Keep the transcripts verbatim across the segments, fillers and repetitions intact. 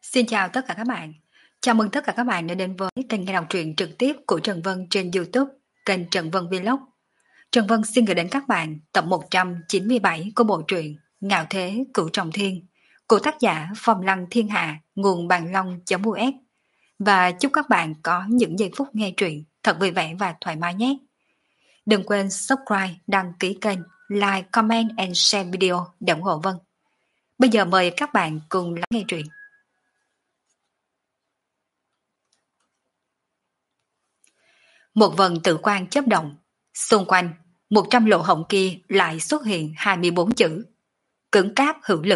Xin chào tất cả các bạn. Chào mừng tất cả các bạn đã đến với kênh nghe đọc truyện trực tiếp của Trần Vân trên YouTube, kênh Trần Vân Vlog. Trần Vân xin gửi đến các bạn tập một trăm chín mươi bảy của bộ truyện Ngạo Thế Cửu Trọng Thiên của tác giả Phong Lăng Thiên Hạ, nguồn bàn long.us. Và chúc các bạn có những giây phút nghe truyện thật vui vẻ và thoải mái nhé. Đừng quên subscribe, đăng ký kênh, like, comment and share video để ủng hộ Vân. Bây giờ mời các bạn cùng lắng nghe truyện. Một vần tự quan chớp động, xung quanh một trăm lỗ hổng kia lại xuất hiện hai mươi bốn chữ: cứng cáp hữu lực.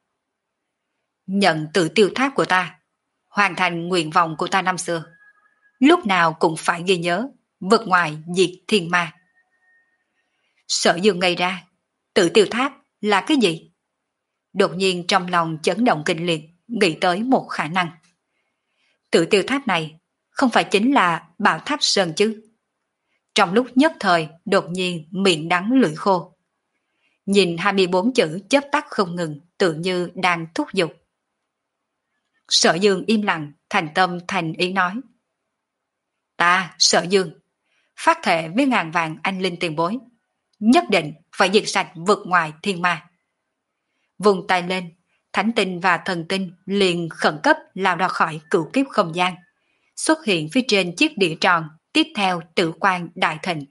Nhận tự tiêu tháp của ta, hoàn thành nguyện vọng của ta năm xưa, lúc nào cũng phải ghi nhớ, vượt ngoài diệt thiên ma. Sở Dương ngây ra, tự tiêu tháp là cái gì? Đột nhiên trong lòng chấn động kinh liệt, nghĩ tới một khả năng. Tự tiêu tháp này không phải chính là Bảo Tháp Sơn chứ? Trong lúc nhất thời, đột nhiên miệng đắng lưỡi khô. Nhìn hai mươi bốn chữ chớp tắt không ngừng, tự như đang thúc giục. Sở Dương im lặng, thành tâm thành ý nói: Ta, Sở Dương, phát thệ với ngàn vàng anh linh tiền bối, nhất định phải diệt sạch vượt ngoài thiên ma. Vùng tay lên, thánh tinh và thần tinh liền khẩn cấp lao ra khỏi cửu kiếp không gian, xuất hiện phía trên chiếc đĩa tròn, tiếp theo tự quan đại thịnh.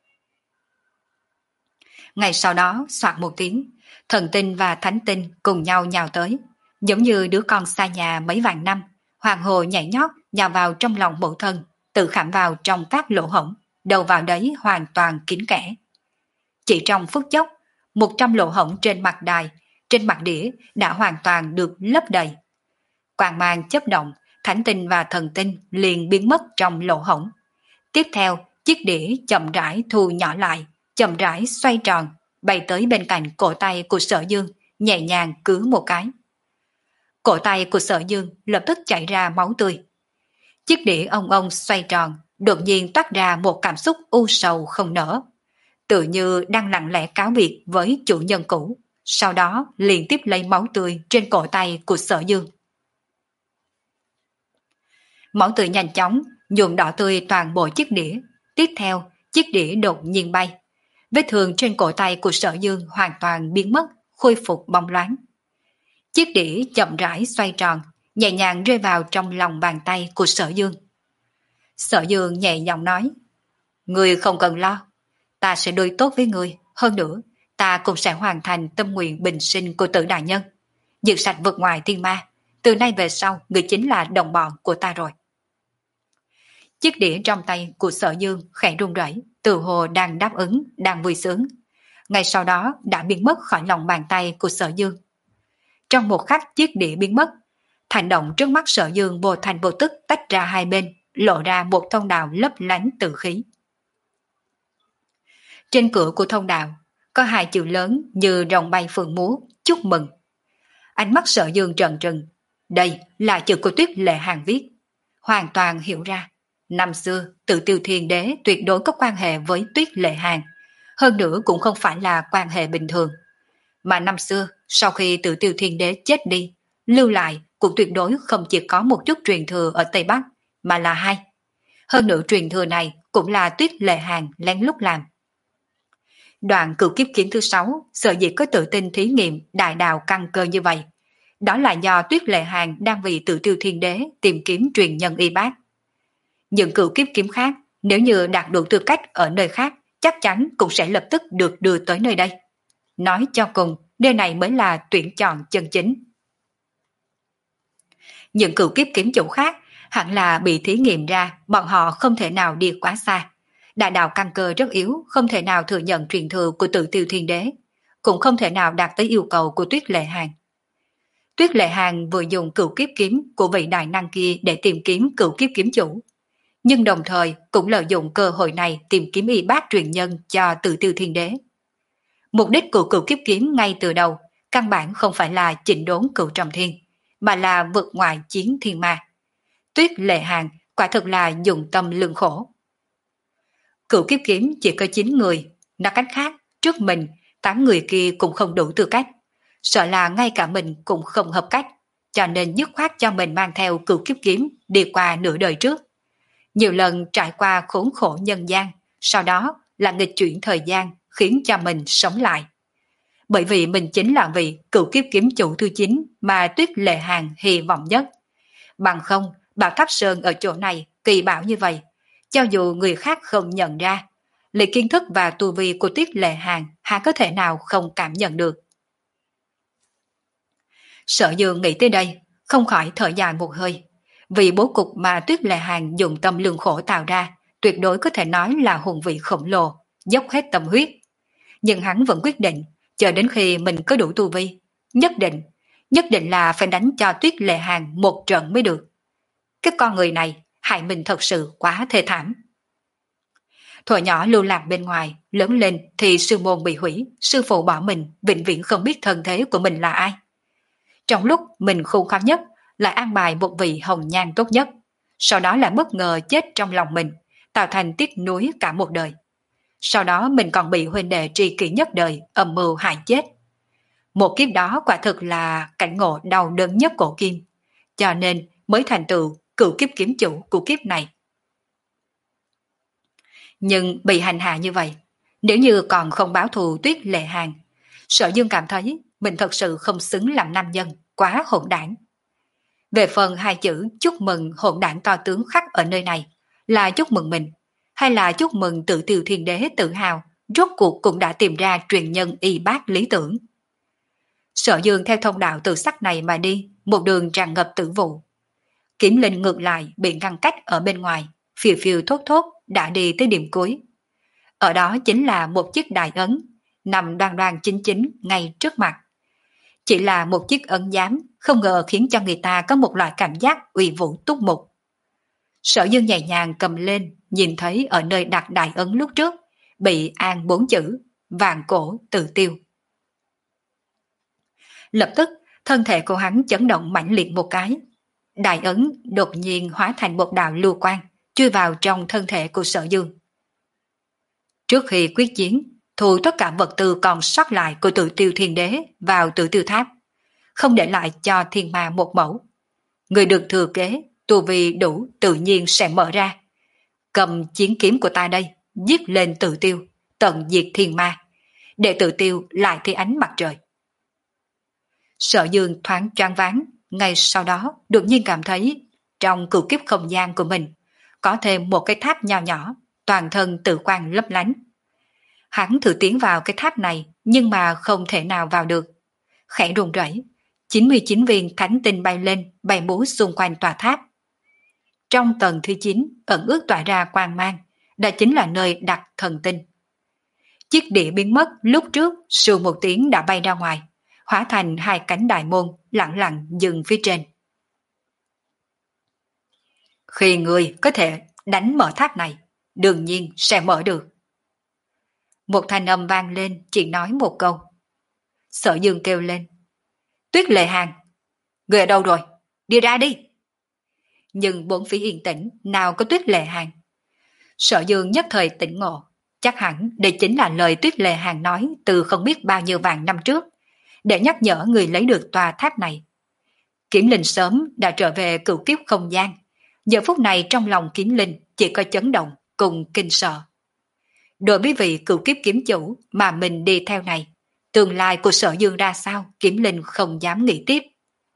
Ngày sau đó, soạt một tiếng, thần tinh và thánh tinh cùng nhau nhào tới, giống như đứa con xa nhà mấy vạn năm, hoàng hồ nhảy nhót nhào vào trong lòng mẫu thân, tự khảm vào trong các lỗ hổng, đầu vào đấy hoàn toàn kín kẽ. Chỉ trong phút chốc, một trăm lỗ hổng trên mặt đài, trên mặt đĩa đã hoàn toàn được lấp đầy. Quang mang chớp động, thánh tinh và thần tinh liền biến mất trong lỗ hổng. Tiếp theo, chiếc đĩa chậm rãi thu nhỏ lại, chậm rãi xoay tròn, bay tới bên cạnh cổ tay của Sở Dương, nhẹ nhàng cứ một cái. Cổ tay của Sở Dương lập tức chảy ra máu tươi. Chiếc đĩa ông ông xoay tròn, đột nhiên toát ra một cảm xúc u sầu không nở, tự như đang lặng lẽ cáo biệt với chủ nhân cũ, sau đó liền tiếp lấy máu tươi trên cổ tay của Sở Dương. Máu tươi nhanh chóng nhuộm đỏ tươi toàn bộ chiếc đĩa. Tiếp theo, chiếc đĩa đột nhiên bay. Vết thương trên cổ tay của Sở Dương hoàn toàn biến mất, khôi phục bóng loáng. Chiếc đĩa chậm rãi xoay tròn, nhẹ nhàng rơi vào trong lòng bàn tay của Sở Dương. Sở Dương nhẹ giọng nói: Ngươi không cần lo, ta sẽ đối tốt với ngươi. Hơn nữa, ta cũng sẽ hoàn thành tâm nguyện bình sinh của Tử đại nhân, diệt sạch vượt ngoài thiên ma. Từ nay về sau, ngươi chính là đồng bọn của ta rồi. Chiếc đĩa trong tay của Sở Dương khẽ rung rẩy, tự hồ đang đáp ứng, đang vui sướng. Ngay sau đó đã biến mất khỏi lòng bàn tay của Sở Dương. Trong một khắc chiếc đĩa biến mất, hành động trước mắt Sở Dương vô thành vô tức tách ra hai bên, lộ ra một thông đạo lấp lánh tử khí. Trên cửa của thông đạo có hai chữ lớn như rồng bay phượng múa: chúc mừng. Ánh mắt Sở Dương trợn trừng, đây là chữ của Tuyết Lệ Hàn viết. Hoàn toàn hiểu ra, năm xưa Tự Tiêu Thiên Đế tuyệt đối có quan hệ với Tuyết Lệ Hàn, hơn nữa cũng không phải là quan hệ bình thường. Mà năm xưa, sau khi Tự Tiêu Thiên Đế chết đi, lưu lại cũng tuyệt đối không chỉ có một chút truyền thừa ở Tây Bắc, mà là hai. Hơn nữa truyền thừa này cũng là Tuyết Lệ Hàn lén lút làm. Đoạn cửu kiếp kiếm thứ sáu, sở dĩ có tự tin thí nghiệm đại đạo căn cơ như vậy, đó là do Tuyết Lệ Hàn đang vì Tự Tiêu Thiên Đế tìm kiếm truyền nhân y bác. Những cửu kiếp kiếm khác, nếu như đạt đủ tư cách ở nơi khác, chắc chắn cũng sẽ lập tức được đưa tới nơi đây. Nói cho cùng, nơi này mới là tuyển chọn chân chính. Những cửu kiếp kiếm chủ khác hẳn là bị thí nghiệm ra, bọn họ không thể nào đi quá xa. Đại đạo căn cơ rất yếu, không thể nào thừa nhận truyền thừa của Tự Tiêu Thiên Đế, cũng không thể nào đạt tới yêu cầu của Tuyết Lệ Hàn. Tuyết Lệ Hàn vừa dùng cửu kiếp kiếm của vị đại năng kia để tìm kiếm cửu kiếp kiếm chủ, nhưng đồng thời cũng lợi dụng cơ hội này tìm kiếm y bác truyền nhân cho Tự Tiêu Thiên Đế. Mục đích của cửu kiếp kiếm ngay từ đầu căn bản không phải là chỉnh đốn cửu trọng thiên, mà là vượt ngoài chiến thiên ma. Tuyết Lệ Hàn quả thực là dùng tâm lương khổ. Cửu kiếp kiếm chỉ có chín người, nói cách khác, trước mình tám người kia cũng không đủ tư cách, sợ là ngay cả mình cũng không hợp cách, cho nên dứt khoát cho mình mang theo cửu kiếp kiếm đi qua nửa đời trước. Nhiều lần trải qua khốn khổ nhân gian, sau đó là nghịch chuyển thời gian khiến cho mình sống lại. Bởi vì mình chính là vị cửu kiếp kiếm chủ thứ chín mà Tuyết Lệ Hàn hy vọng nhất. Bằng không, Bảo Tháp Sơn ở chỗ này kỳ bảo như vậy, cho dù người khác không nhận ra, lý kiến thức và tu vi của Tuyết Lệ Hàn há có thể nào không cảm nhận được. Sở Dương nghĩ tới đây, không khỏi thở dài một hơi. Vì bố cục mà Tuyết Lệ Hàn dùng tâm lương khổ tạo ra, tuyệt đối có thể nói là hùng vị khổng lồ, dốc hết tâm huyết. Nhưng hắn vẫn quyết định, chờ đến khi mình có đủ tu vi, nhất định, nhất định là phải đánh cho Tuyết Lệ Hàn một trận mới được. Cái con người này, hại mình thật sự quá thê thảm. Thuở nhỏ lưu lạc bên ngoài, lớn lên thì sư môn bị hủy, sư phụ bỏ mình, vĩnh viễn không biết thân thế của mình là ai. Trong lúc mình khôn khó nhất, lại an bài một vị hồng nhan tốt nhất, sau đó lại bất ngờ chết trong lòng mình, tạo thành tiếc nuối cả một đời. Sau đó mình còn bị huynh đệ tri kỷ nhất đời âm mưu hại chết. Một kiếp đó quả thực là cảnh ngộ đau đớn nhất cổ kim, cho nên mới thành tựu cửu kiếp kiếm chủ của kiếp này. Nhưng bị hành hạ như vậy, nếu như còn không báo thù Tuyết Lệ Hàn, Sở Dương cảm thấy mình thật sự không xứng làm nam nhân, quá hỗn đảng. Về phần hai chữ chúc mừng hỗn đảng to tướng khắc ở nơi này, là chúc mừng mình, hay là chúc mừng Tự Tiêu Thiên Đế tự hào, rốt cuộc cũng đã tìm ra truyền nhân y bác lý tưởng. Sở Dương theo thông đạo tự sắc này mà đi, một đường tràn ngập tử vụ. Kiếm Linh ngược lại bị ngăn cách ở bên ngoài, phiêu phiêu thốt thốt đã đi tới điểm cuối. Ở đó chính là một chiếc đại ấn, nằm đoan đoan chính chính ngay trước mặt. Chỉ là một chiếc ấn giám, không ngờ khiến cho người ta có một loại cảm giác uy vũ túc mục. Sở Dương nhẹ nhàng cầm lên, nhìn thấy ở nơi đặt đại ấn lúc trước, bị an bốn chữ, vạn cổ tự tiêu. Lập tức, thân thể của hắn chấn động mãnh liệt một cái. Đại ấn đột nhiên hóa thành một đạo lưu quang, chui vào trong thân thể của Sở Dương. Trước khi quyết chiến, thu tất cả vật tư còn sót lại của Tự Tiêu Thiên Đế vào Tự Tiêu Tháp, không để lại cho thiên ma một mẫu. Người được thừa kế, tu vi đủ tự nhiên sẽ mở ra. Cầm chiến kiếm của ta đây, giết lên Tự Tiêu, tận diệt thiên ma, để Tự Tiêu lại thấy ánh mặt trời. Sở Dương thoáng choáng váng, ngay sau đó đột nhiên cảm thấy trong cửu kiếp không gian của mình có thêm một cái tháp nho nhỏ, toàn thân tự quang lấp lánh. Hắn thử tiến vào cái tháp này nhưng mà không thể nào vào được. Khẽ run rẩy, chín mươi chín viên thánh tinh bay lên, bay múa xung quanh tòa tháp. Trong tầng thứ chín ẩn ước tỏa ra quang mang, đó chính là nơi đặt thần tinh. Chiếc đĩa biến mất lúc trước, sù một tiếng đã bay ra ngoài, hóa thành hai cánh đại môn lặng lặng dừng phía trên. Khi người có thể đánh mở tháp này, đương nhiên sẽ mở được. Một thanh âm vang lên, chỉ nói một câu. Sở Dương kêu lên. Tuyết Lệ Hàn, người ở đâu rồi? Đi ra đi. Nhưng bốn phía yên tĩnh, nào có Tuyết Lệ Hàn. Sở Dương nhất thời tỉnh ngộ, chắc hẳn đây chính là lời Tuyết Lệ Hàn nói từ không biết bao nhiêu vạn năm trước, để nhắc nhở người lấy được tòa tháp này. Kiếm Linh sớm đã trở về cửu kiếp không gian, giờ phút này trong lòng Kiếm Linh chỉ có chấn động cùng kinh sợ. Đối với vị cửu kiếp kiếm chủ mà mình đi theo này, tương lai của Sở Dương ra sao, Kiếm Linh không dám nghĩ tiếp.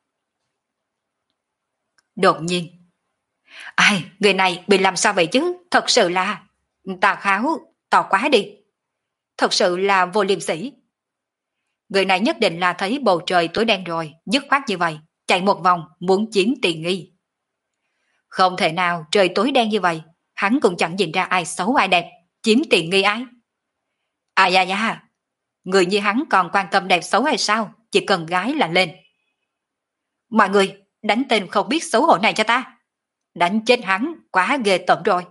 Đột nhiên, ai, người này bị làm sao vậy chứ, thật sự là tà kháo, to quá đi, thật sự là vô liêm sỉ. Người này nhất định là thấy bầu trời tối đen rồi, dứt khoát như vậy, chạy một vòng muốn chiếm tiền nghi. Không thể nào trời tối đen như vậy, hắn cũng chẳng nhìn ra ai xấu ai đẹp, chiếm tiền nghi ai. À da da, người như hắn còn quan tâm đẹp xấu hay sao, chỉ cần gái là lên. Mọi người, đánh tên không biết xấu hổ này cho ta. Đánh chết hắn, quá ghê tởm rồi.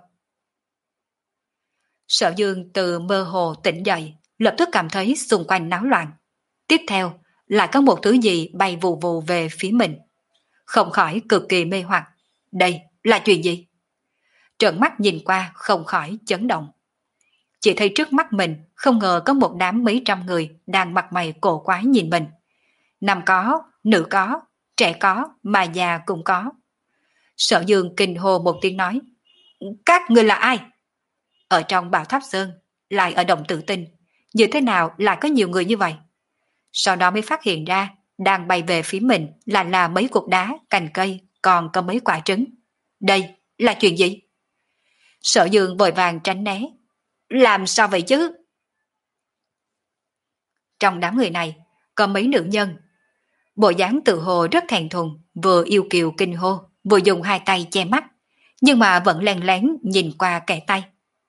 Sở Dương từ mơ hồ tỉnh dậy, lập tức cảm thấy xung quanh náo loạn. Tiếp theo, lại có một thứ gì bay vù vù về phía mình. Không khỏi cực kỳ mê hoặc. Đây là chuyện gì? Trợn mắt nhìn qua không khỏi chấn động. Chỉ thấy trước mắt mình không ngờ có một đám mấy trăm người đang mặt mày cổ quái nhìn mình. Nam có, nữ có, trẻ có mà già cũng có. Sở Dương kinh hô một tiếng nói, các người là ai? Ở trong Bảo Tháp Sơn, lại ở Động Tử Tinh, như thế nào lại có nhiều người như vậy? Sau đó mới phát hiện ra, đang bay về phía mình là là mấy cục đá, cành cây, còn có mấy quả trứng. Đây là chuyện gì? Sở Dương vội vàng tránh né. Làm sao vậy chứ? Trong đám người này, có mấy nữ nhân. Bộ dáng tự hồ rất thẹn thùng, vừa yêu kiều kinh hô, vừa dùng hai tay che mắt, nhưng mà vẫn lén lén nhìn qua kẻ tay.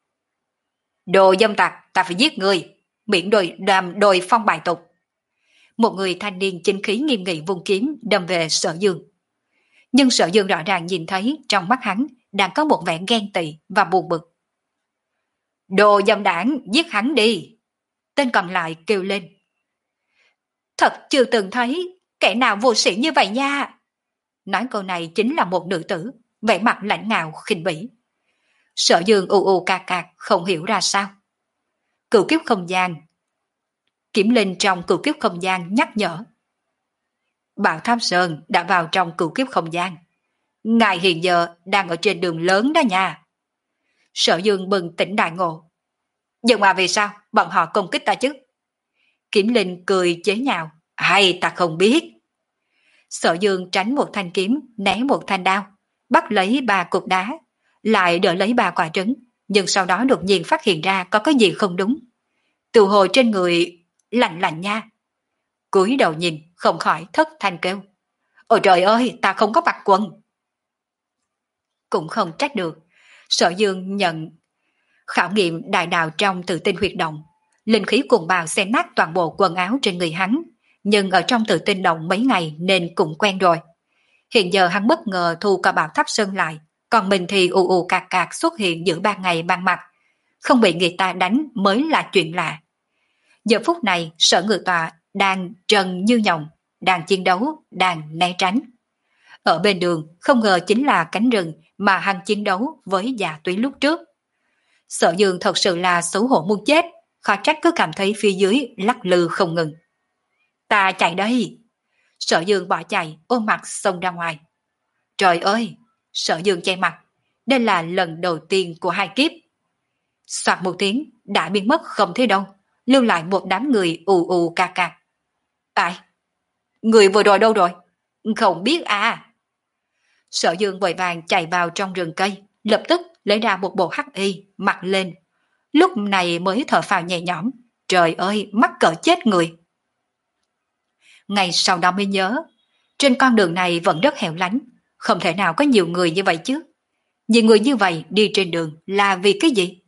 Đồ dâm tặc, ta phải giết người, miễn đồi đàm đồi phong bài tục. Một người thanh niên chính khí nghiêm nghị vung kiếm đâm về Sở Dương. Nhưng Sở Dương rõ ràng nhìn thấy trong mắt hắn đang có một vẻ ghen tị và buồn bực. Đồ dâm đảng, giết hắn đi. Tên còn lại kêu lên. Thật chưa từng thấy kẻ nào vô sĩ như vậy nha. Nói câu này chính là một nữ tử, vẻ mặt lãnh ngạo khinh bỉ. Sở Dương u u cạc cạc không hiểu ra sao. Cửu kiếp không gian. Kiểm linh trong cửu kiếp không gian nhắc nhở. Bảo Tháp Sơn đã vào trong cửu kiếp không gian. Ngài hiện giờ đang ở trên đường lớn đó nha. Sở Dương bừng tỉnh đại ngộ. Nhưng mà vì sao bọn họ công kích ta chứ? Kiểm linh cười chế nhạo. Hay ta không biết. Sở Dương tránh một thanh kiếm, né một thanh đao, bắt lấy ba cục đá, lại đỡ lấy ba quả trứng, nhưng sau đó đột nhiên phát hiện ra có cái gì không đúng. Từ hồi trên người lạnh lạnh nha. Cúi đầu nhìn, không khỏi thất thanh kêu. Ôi trời ơi, ta không có mặc quần. Cũng không trách được. Sở Dương nhận khảo nghiệm đại đạo trong Tự Tinh huyệt động. Linh khí cuồng bạo xé nát toàn bộ quần áo trên người hắn, nhưng ở trong Tự Tinh động mấy ngày nên cũng quen rồi. Hiện giờ hắn bất ngờ thu cả Bảo Tháp Sơn lại, còn mình thì ù ù cạc cạc xuất hiện giữa ban ngày ban mặt. Không bị người ta đánh mới là chuyện lạ. Giờ phút này Sở Ngự Tọa đang trần như nhộng, đang chiến đấu, đang né tránh. Ở bên đường không ngờ chính là cánh rừng mà hắn chiến đấu với Dạ Túy lúc trước. Sở Dương thật sự là xấu hổ muốn chết, khó trách cứ cảm thấy phía dưới lắc lư không ngừng. Ta chạy đây. Sở Dương bỏ chạy, ôm mặt xông ra ngoài. Trời ơi, Sở Dương che mặt, đây là lần đầu tiên của hai kiếp. Soạt một tiếng đã biến mất không thấy đâu, lưu lại một đám người ù ù ca ca. Ai? Người vừa rồi đâu rồi? Không biết à. Sở Dương vội vàng chạy vào trong rừng cây, lập tức lấy ra một bộ hắc y, mặc lên. Lúc này mới thở phào nhẹ nhõm. Trời ơi, mắc cỡ chết người. Ngày sau đó mới nhớ, trên con đường này vẫn rất hẻo lánh, không thể nào có nhiều người như vậy chứ. Nhiều người như vậy đi trên đường là vì cái gì?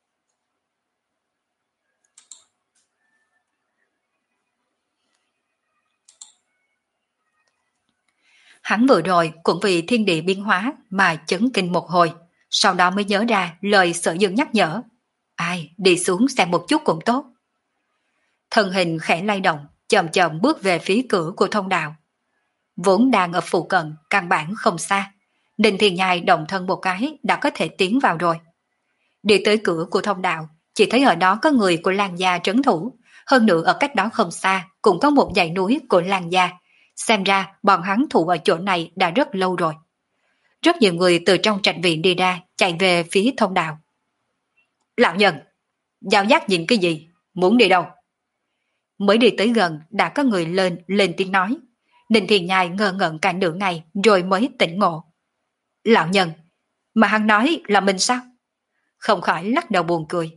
Hắn vừa rồi cũng vì thiên địa biến hóa mà chấn kinh một hồi, sau đó mới nhớ ra lời Sở Dương nhắc nhở. Ai, đi xuống xem một chút cũng tốt. Thân hình khẽ lay động, chậm chậm bước về phía cửa của thông đạo. Vốn đang ở phụ cận, căn bản không xa. Ninh Thiên Nhai động thân một cái đã có thể tiến vào rồi. Đi tới cửa của thông đạo, chỉ thấy ở đó có người của Lan gia trấn thủ, hơn nữa ở cách đó không xa cũng có một dãy núi của Lan gia. Xem ra bọn hắn thủ ở chỗ này đã rất lâu rồi. Rất nhiều người từ trong trạch viện đi ra, chạy về phía thông đạo. Lão nhân, Giao Giác nhìn cái gì? Muốn đi đâu? Mới đi tới gần đã có người lên lên tiếng nói. Ninh Thiên Nhai ngơ ngẩn cả nửa ngày rồi mới tỉnh ngộ. Lão nhân, mà hắn nói là mình sao? Không khỏi lắc đầu buồn cười.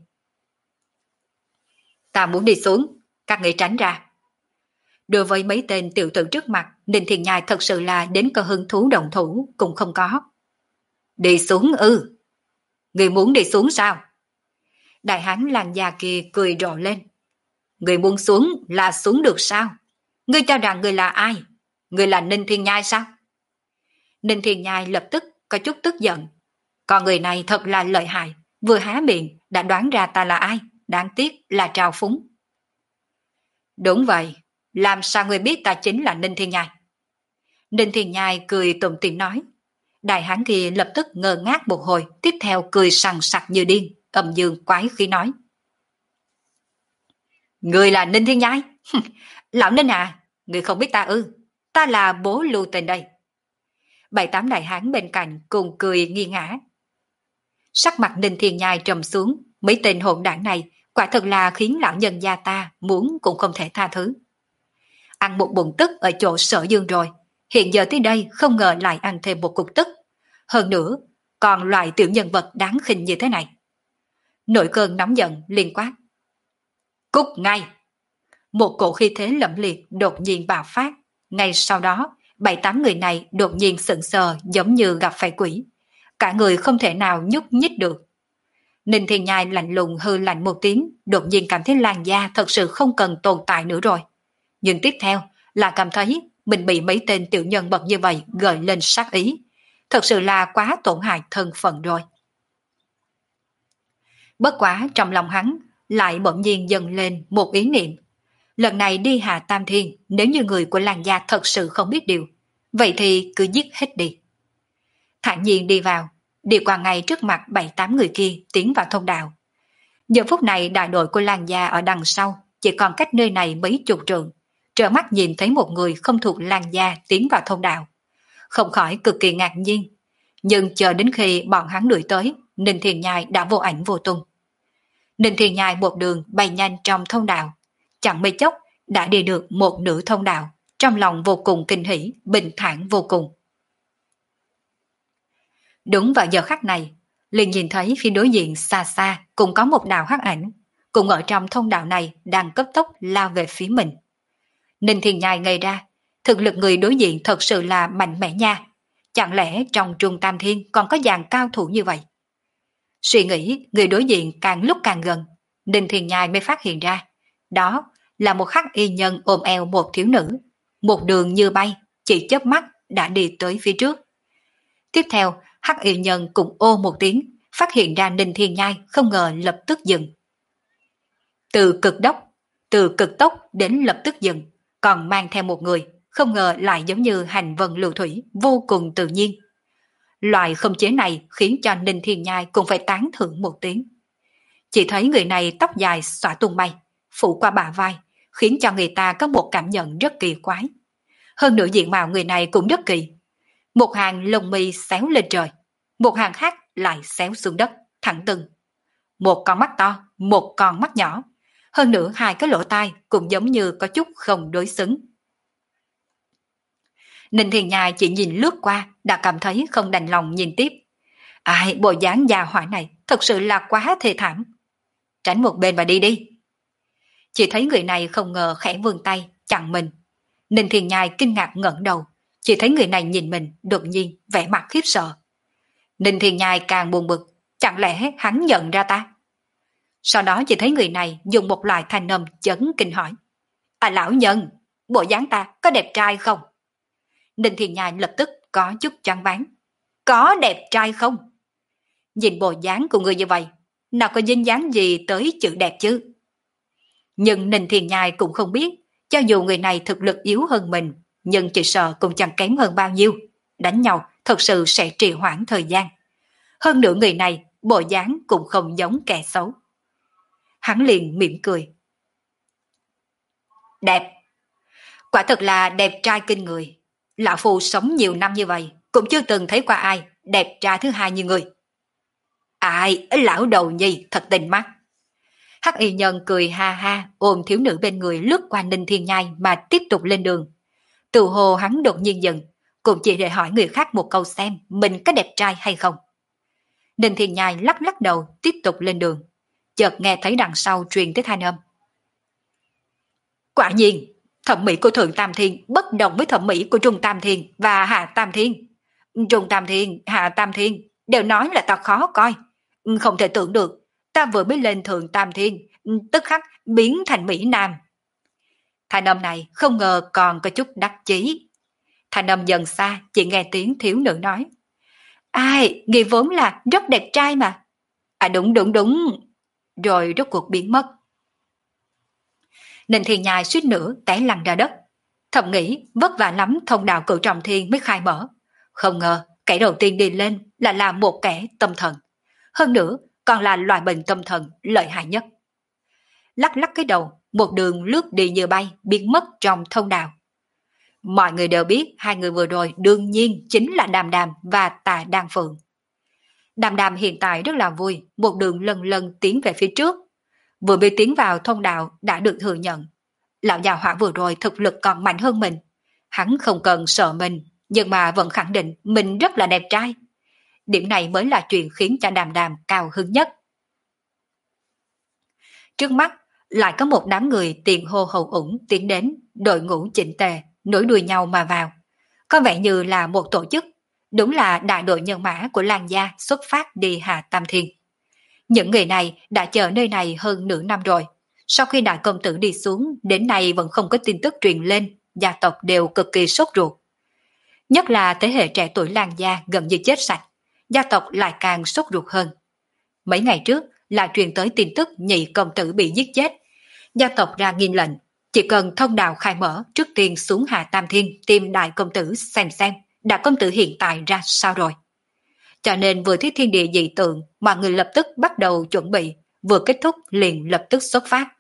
Ta muốn đi xuống, các người tránh ra. Đối với mấy tên tiểu tử trước mặt, Ninh Thiên Nhai thật sự là đến cơ hứng thú đồng thủ cũng không có. Đi xuống ư? Người muốn đi xuống sao? Đại hán làng già kia cười rộ lên. Người muốn xuống là xuống được sao? Ngươi cho rằng người là ai? Người là Ninh Thiên Nhai sao? Ninh Thiên Nhai lập tức có chút tức giận. Con người này thật là lợi hại, vừa há miệng đã đoán ra ta là ai, đáng tiếc là trào phúng. Đúng vậy, làm sao người biết ta chính là Ninh Thiên Nhai? Ninh Thiên Nhai cười tủm tỉm nói. Đại hán kia lập tức ngơ ngác một hồi, tiếp theo cười sằng sặc như điên, âm dương quái khí nói. Người là Ninh Thiên Nhai? Lão Ninh à, người không biết ta ư? ta là bố lưu tình đây. Bảy tám đại hán bên cạnh cùng cười nghi ngã. Sắc mặt Ninh Thiên Nhai trầm xuống, mấy tên hỗn đảng này quả thật là khiến lão nhân gia ta muốn cũng không thể tha thứ. Ăn một bụng tức ở chỗ Sở Dương rồi, hiện giờ tới đây không ngờ lại ăn thêm một cục tức. Hơn nữa, còn loại tiểu nhân vật đáng khinh như thế này. Nội cơn nóng giận liền quát. Cút ngay! Một cổ khí thế lẫm liệt đột nhiên bạo phát. Ngay sau đó, bảy tám người này đột nhiên sững sờ giống như gặp phải quỷ. Cả người không thể nào nhúc nhích được. Ninh Thiên Nhai lạnh lùng hư lạnh một tiếng, đột nhiên cảm thấy làn da thật sự không cần tồn tại nữa rồi. Nhưng tiếp theo là cảm thấy mình bị mấy tên tiểu nhân vật như vậy gợi lên sát ý. Thật sự là quá tổn hại thân phận rồi. Bất quá trong lòng hắn lại bỗng nhiên dâng lên một ý niệm. Lần này đi Hạ Tam Thiên, nếu như người của làng gia thật sự không biết điều, vậy thì cứ giết hết đi. Thản nhiên đi vào, đi qua ngay trước mặt bảy tám người kia tiến vào thông đạo. Giờ phút này đại đội của làng gia ở đằng sau, chỉ còn cách nơi này mấy chục trượng, trợ mắt nhìn thấy một người không thuộc làng gia tiến vào thông đạo. Không khỏi cực kỳ ngạc nhiên, nhưng chờ đến khi bọn hắn đuổi tới, Ninh Thiên Nhai đã vô ảnh vô tung. Ninh Thiên Nhai một đường bay nhanh trong thông đạo, chẳng mấy chốc đã đi được một nửa thông đạo, trong lòng vô cùng kinh hỉ, bình thản vô cùng. Đúng vào giờ khắc này, liền nhìn thấy phía đối diện xa xa cũng có một đạo hắc ảnh, cũng ở trong thông đạo này đang cấp tốc lao về phía mình. Ninh Thiên Nhai ngây ra, thực lực người đối diện thật sự là mạnh mẽ nha, chẳng lẽ trong Trung Tam Thiên còn có dàn cao thủ như vậy? Suy nghĩ người đối diện càng lúc càng gần, Ninh Thiên Nhai mới phát hiện ra, đó là một hắc y nhân ôm eo một thiếu nữ, một đường như bay, chỉ chớp mắt đã đi tới phía trước. Tiếp theo, hắc y nhân cũng ô một tiếng, phát hiện ra Ninh Thiên Nhai không ngờ lập tức dừng. Từ cực đốc, từ cực tốc đến lập tức dừng, còn mang theo một người, không ngờ lại giống như hành vân lưu thủy, vô cùng tự nhiên. Loại khống chế này khiến cho Ninh Thiên Nhai cũng phải tán thưởng một tiếng. Chỉ thấy người này tóc dài xõa tung bay, phủ qua bả vai, khiến cho người ta có một cảm nhận rất kỳ quái. Hơn nữa diện mạo người này cũng rất kỳ. Một hàng lông mi xéo lên trời, một hàng khác lại xéo xuống đất, thẳng tưng. Một con mắt to, một con mắt nhỏ. Hơn nữa hai cái lỗ tai cũng giống như có chút không đối xứng. Ninh Thiên Nhai chỉ nhìn lướt qua đã cảm thấy không đành lòng nhìn tiếp. Ai, bộ dáng già hỏa này thật sự là quá thê thảm. Tránh một bên và đi đi. Chỉ thấy người này không ngờ khẽ vươn tay chặn mình. Ninh Thiên Nhai kinh ngạc ngẩng đầu, chỉ thấy người này nhìn mình đột nhiên vẻ mặt khiếp sợ. Ninh Thiên Nhai càng buồn bực, chẳng lẽ hắn nhận ra ta? Sau đó chỉ thấy người này dùng một loại thanh âm chấn kinh hỏi. À lão nhân, bộ dáng ta có đẹp trai không? Ninh Thiên Nhai lập tức có chút choáng váng. Có đẹp trai không? Nhìn bộ dáng của người như vậy, nào có dính dáng gì tới chữ đẹp chứ? Nhưng Ninh Thiên Nhai cũng không biết, cho dù người này thực lực yếu hơn mình, nhưng chỉ sợ cũng chẳng kém hơn bao nhiêu. Đánh nhau thật sự sẽ trì hoãn thời gian. Hơn nữa người này, bộ dáng cũng không giống kẻ xấu. Hắn liền mỉm cười. Đẹp. Quả thật là đẹp trai kinh người. Lão Phu sống nhiều năm như vậy, cũng chưa từng thấy qua ai đẹp trai thứ hai như người. Ai, lão đầu nhi thật tình mắt. Hắc y nhân cười ha ha, ôm thiếu nữ bên người lướt qua Ninh Thiên Nhai mà tiếp tục lên đường. Từ hồ hắn đột nhiên dừng, cũng chỉ để hỏi người khác một câu xem mình có đẹp trai hay không. Ninh Thiên Nhai lắc lắc đầu tiếp tục lên đường, chợt nghe thấy đằng sau truyền tới thanh âm. Quả nhiên, thẩm mỹ của Thượng Tam Thiên bất đồng với thẩm mỹ của Trung Tam Thiên và Hạ Tam Thiên. Trung Tam Thiên, Hạ Tam Thiên đều nói là ta khó coi. Không thể tưởng được, ta vừa mới lên Thượng Tam Thiên, tức khắc biến thành Mỹ Nam. Thanh âm này không ngờ còn có chút đắc chí. Thanh âm dần xa, chỉ nghe tiếng thiếu nữ nói. Ai, người vốn là rất đẹp trai mà. À đúng đúng đúng. Rồi rốt cuộc biến mất. Ninh Thiên Nhai suýt nữa té lăn ra đất. Thầm nghĩ vất vả lắm thông đạo cửu trọng thiên mới khai mở. Không ngờ kẻ đầu tiên đi lên là là một kẻ tâm thần. Hơn nữa còn là loại bệnh tâm thần lợi hại nhất. Lắc lắc cái đầu, một đường lướt đi như bay, biến mất trong thông đạo. Mọi người đều biết hai người vừa rồi đương nhiên chính là Đàm Đàm và Tà Đan Phượng. Đàm Đàm hiện tại rất là vui, một đường lần lần tiến về phía trước. Vừa mới tiến vào thông đạo đã được thừa nhận. Lão già hỏa vừa rồi thực lực còn mạnh hơn mình. Hắn không cần sợ mình, nhưng mà vẫn khẳng định mình rất là đẹp trai. Điểm này mới là chuyện khiến cho Đàm Đàm cao hứng nhất. Trước mắt lại có một đám người tiền hô hậu ủng tiến đến, đội ngũ chỉnh tề, nối đuôi nhau mà vào. Có vẻ như là một tổ chức, đúng là đại đội nhân mã của Lan gia xuất phát đi Hà Tam Thiên. Những người này đã chờ nơi này hơn nửa năm rồi. Sau khi đại công tử đi xuống, đến nay vẫn không có tin tức truyền lên, gia tộc đều cực kỳ sốt ruột. Nhất là thế hệ trẻ tuổi Lan gia gần như chết sạch, gia tộc lại càng sốt ruột hơn. Mấy ngày trước là truyền tới tin tức nhị công tử bị giết chết. Gia tộc ra nghiêm lệnh, chỉ cần thông đạo khai mở trước tiên xuống Hà Tam Thiên tìm đại công tử xem xem đại công tử hiện tại ra sao rồi. Cho nên vừa thấy thiên địa dị tượng, mọi người lập tức bắt đầu chuẩn bị, vừa kết thúc liền lập tức xuất phát.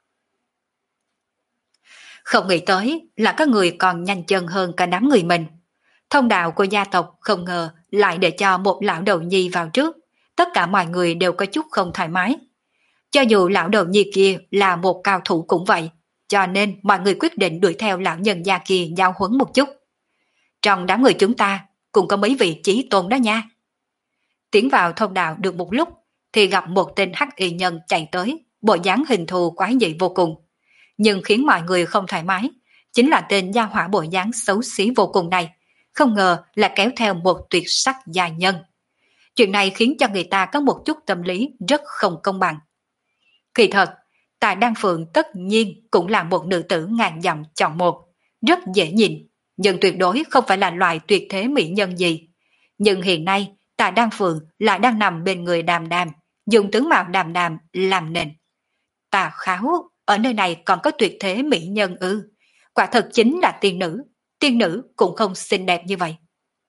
Không nghĩ tới là các người còn nhanh chân hơn cả đám người mình. Thông đạo của gia tộc không ngờ lại để cho một lão đầu nhi vào trước, tất cả mọi người đều có chút không thoải mái. Cho dù lão đầu nhi kia là một cao thủ cũng vậy, cho nên mọi người quyết định đuổi theo lão nhân gia kia giao huấn một chút. Trong đám người chúng ta cũng có mấy vị chí tôn đó nha. Tiến vào thông đạo được một lúc thì gặp một tên hắc y nhân chạy tới, bộ dáng hình thù quái dị vô cùng. Nhưng khiến mọi người không thoải mái, chính là tên gia hỏa bộ dáng xấu xí vô cùng này, không ngờ là kéo theo một tuyệt sắc gia nhân. Chuyện này khiến cho người ta có một chút tâm lý rất không công bằng. Kỳ thật, Tà Đan Phượng tất nhiên cũng là một nữ tử ngàn dặm chọn một, rất dễ nhìn, nhưng tuyệt đối không phải là loại tuyệt thế mỹ nhân gì. Nhưng hiện nay, Tà Đan Phượng lại đang nằm bên người Đàm Đàm, dùng tướng mạo Đàm Đàm làm nền. Tà Kháo, ở nơi này còn có tuyệt thế mỹ nhân ư? Quả thật chính là tiên nữ, tiên nữ cũng không xinh đẹp như vậy.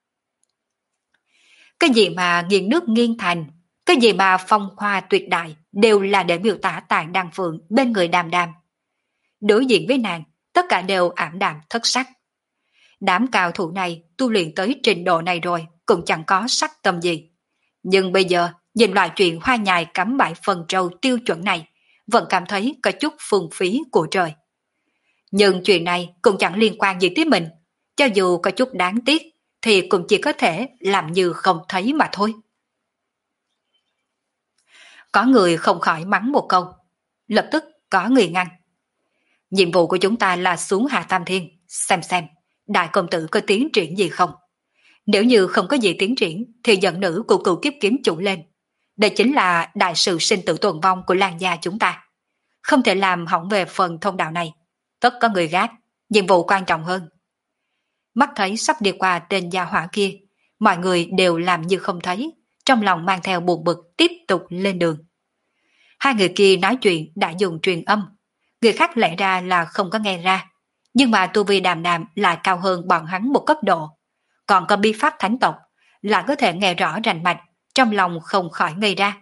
Cái gì mà nghiêng nước nghiêng thành, cái gì mà phong khoa tuyệt đại đều là để biểu tả Tà Đan Phượng bên người Đàm Đàm. Đối diện với nàng, tất cả đều ảm đạm thất sắc. Đám cao thủ này tu luyện tới trình độ này rồi cũng chẳng có sắc tâm gì. Nhưng bây giờ nhìn loại chuyện hoa nhài cắm bãi phần trâu tiêu chuẩn này, vẫn cảm thấy có chút phung phí của trời. Nhưng chuyện này cũng chẳng liên quan gì tới mình, cho dù có chút đáng tiếc thì cũng chỉ có thể làm như không thấy mà thôi. Có người không khỏi mắng một câu, lập tức có người ngăn. Nhiệm vụ của chúng ta là xuống Hà Tam Thiên, xem xem đại công tử có tiến triển gì không. Nếu như không có gì tiến triển thì dẫn nữ của cựu kiếp kiếm chủ lên. Đây chính là đại sự sinh tử tồn vong của Lan gia chúng ta. Không thể làm hỏng về phần thông đạo này. Tất có người gác, nhiệm vụ quan trọng hơn. Mắt thấy sắp đi qua tên gia hỏa kia, mọi người đều làm như không thấy, trong lòng mang theo buồn bực tiếp tục lên đường. Hai người kia nói chuyện đã dùng truyền âm, người khác lẽ ra là không có nghe ra, nhưng mà tu vi Đàm Đàm lại cao hơn bọn hắn một cấp độ, còn có bí pháp thánh tộc là có thể nghe rõ rành mạch, trong lòng không khỏi ngây ra.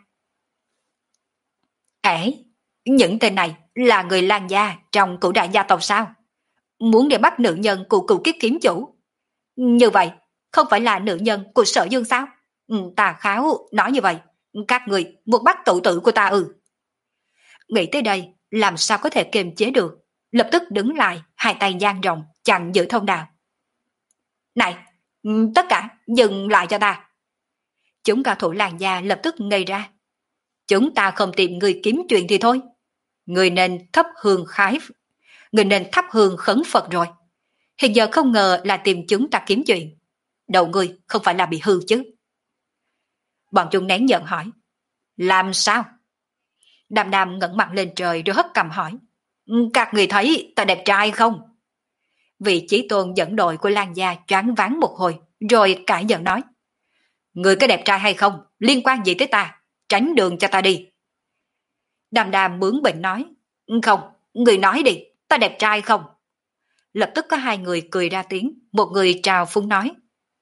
Ế, những tên này là người Lan gia trong cửu đại gia tộc sao? Muốn để bắt nữ nhân của cửu kiếp kiếm chủ? Như vậy, không phải là nữ nhân của Sở Dương sao? Ừ, Tà Kháo nói như vậy, các người muốn bắt tự tử của ta ư? Nghĩ tới đây, làm sao có thể kiềm chế được, lập tức đứng lại, hai tay dang rộng, chặn giữ thông đạo. Này, tất cả dừng lại cho ta. Chúng cao thủ Lan gia lập tức ngây ra. Chúng ta không tìm người kiếm chuyện thì thôi. Người nên thắp hương khái, người nên thắp hương khấn Phật rồi. Hiện giờ không ngờ là tìm chúng ta kiếm chuyện. Đầu người không phải là bị hư chứ? Bọn chúng nén giận hỏi. Làm sao? Đàm Đàm ngẩng mặt lên trời rồi hất cằm hỏi. Các người thấy ta đẹp trai không? Vị chí tôn dẫn đội của Lan gia choáng váng một hồi, rồi cãi giận nói. Người có đẹp trai hay không, liên quan gì tới ta? Tránh đường cho ta đi. Đàm Đàm bướng bỉnh nói. Không, người nói đi, ta đẹp trai không? Lập tức có hai người cười ra tiếng, một người trào phúng nói.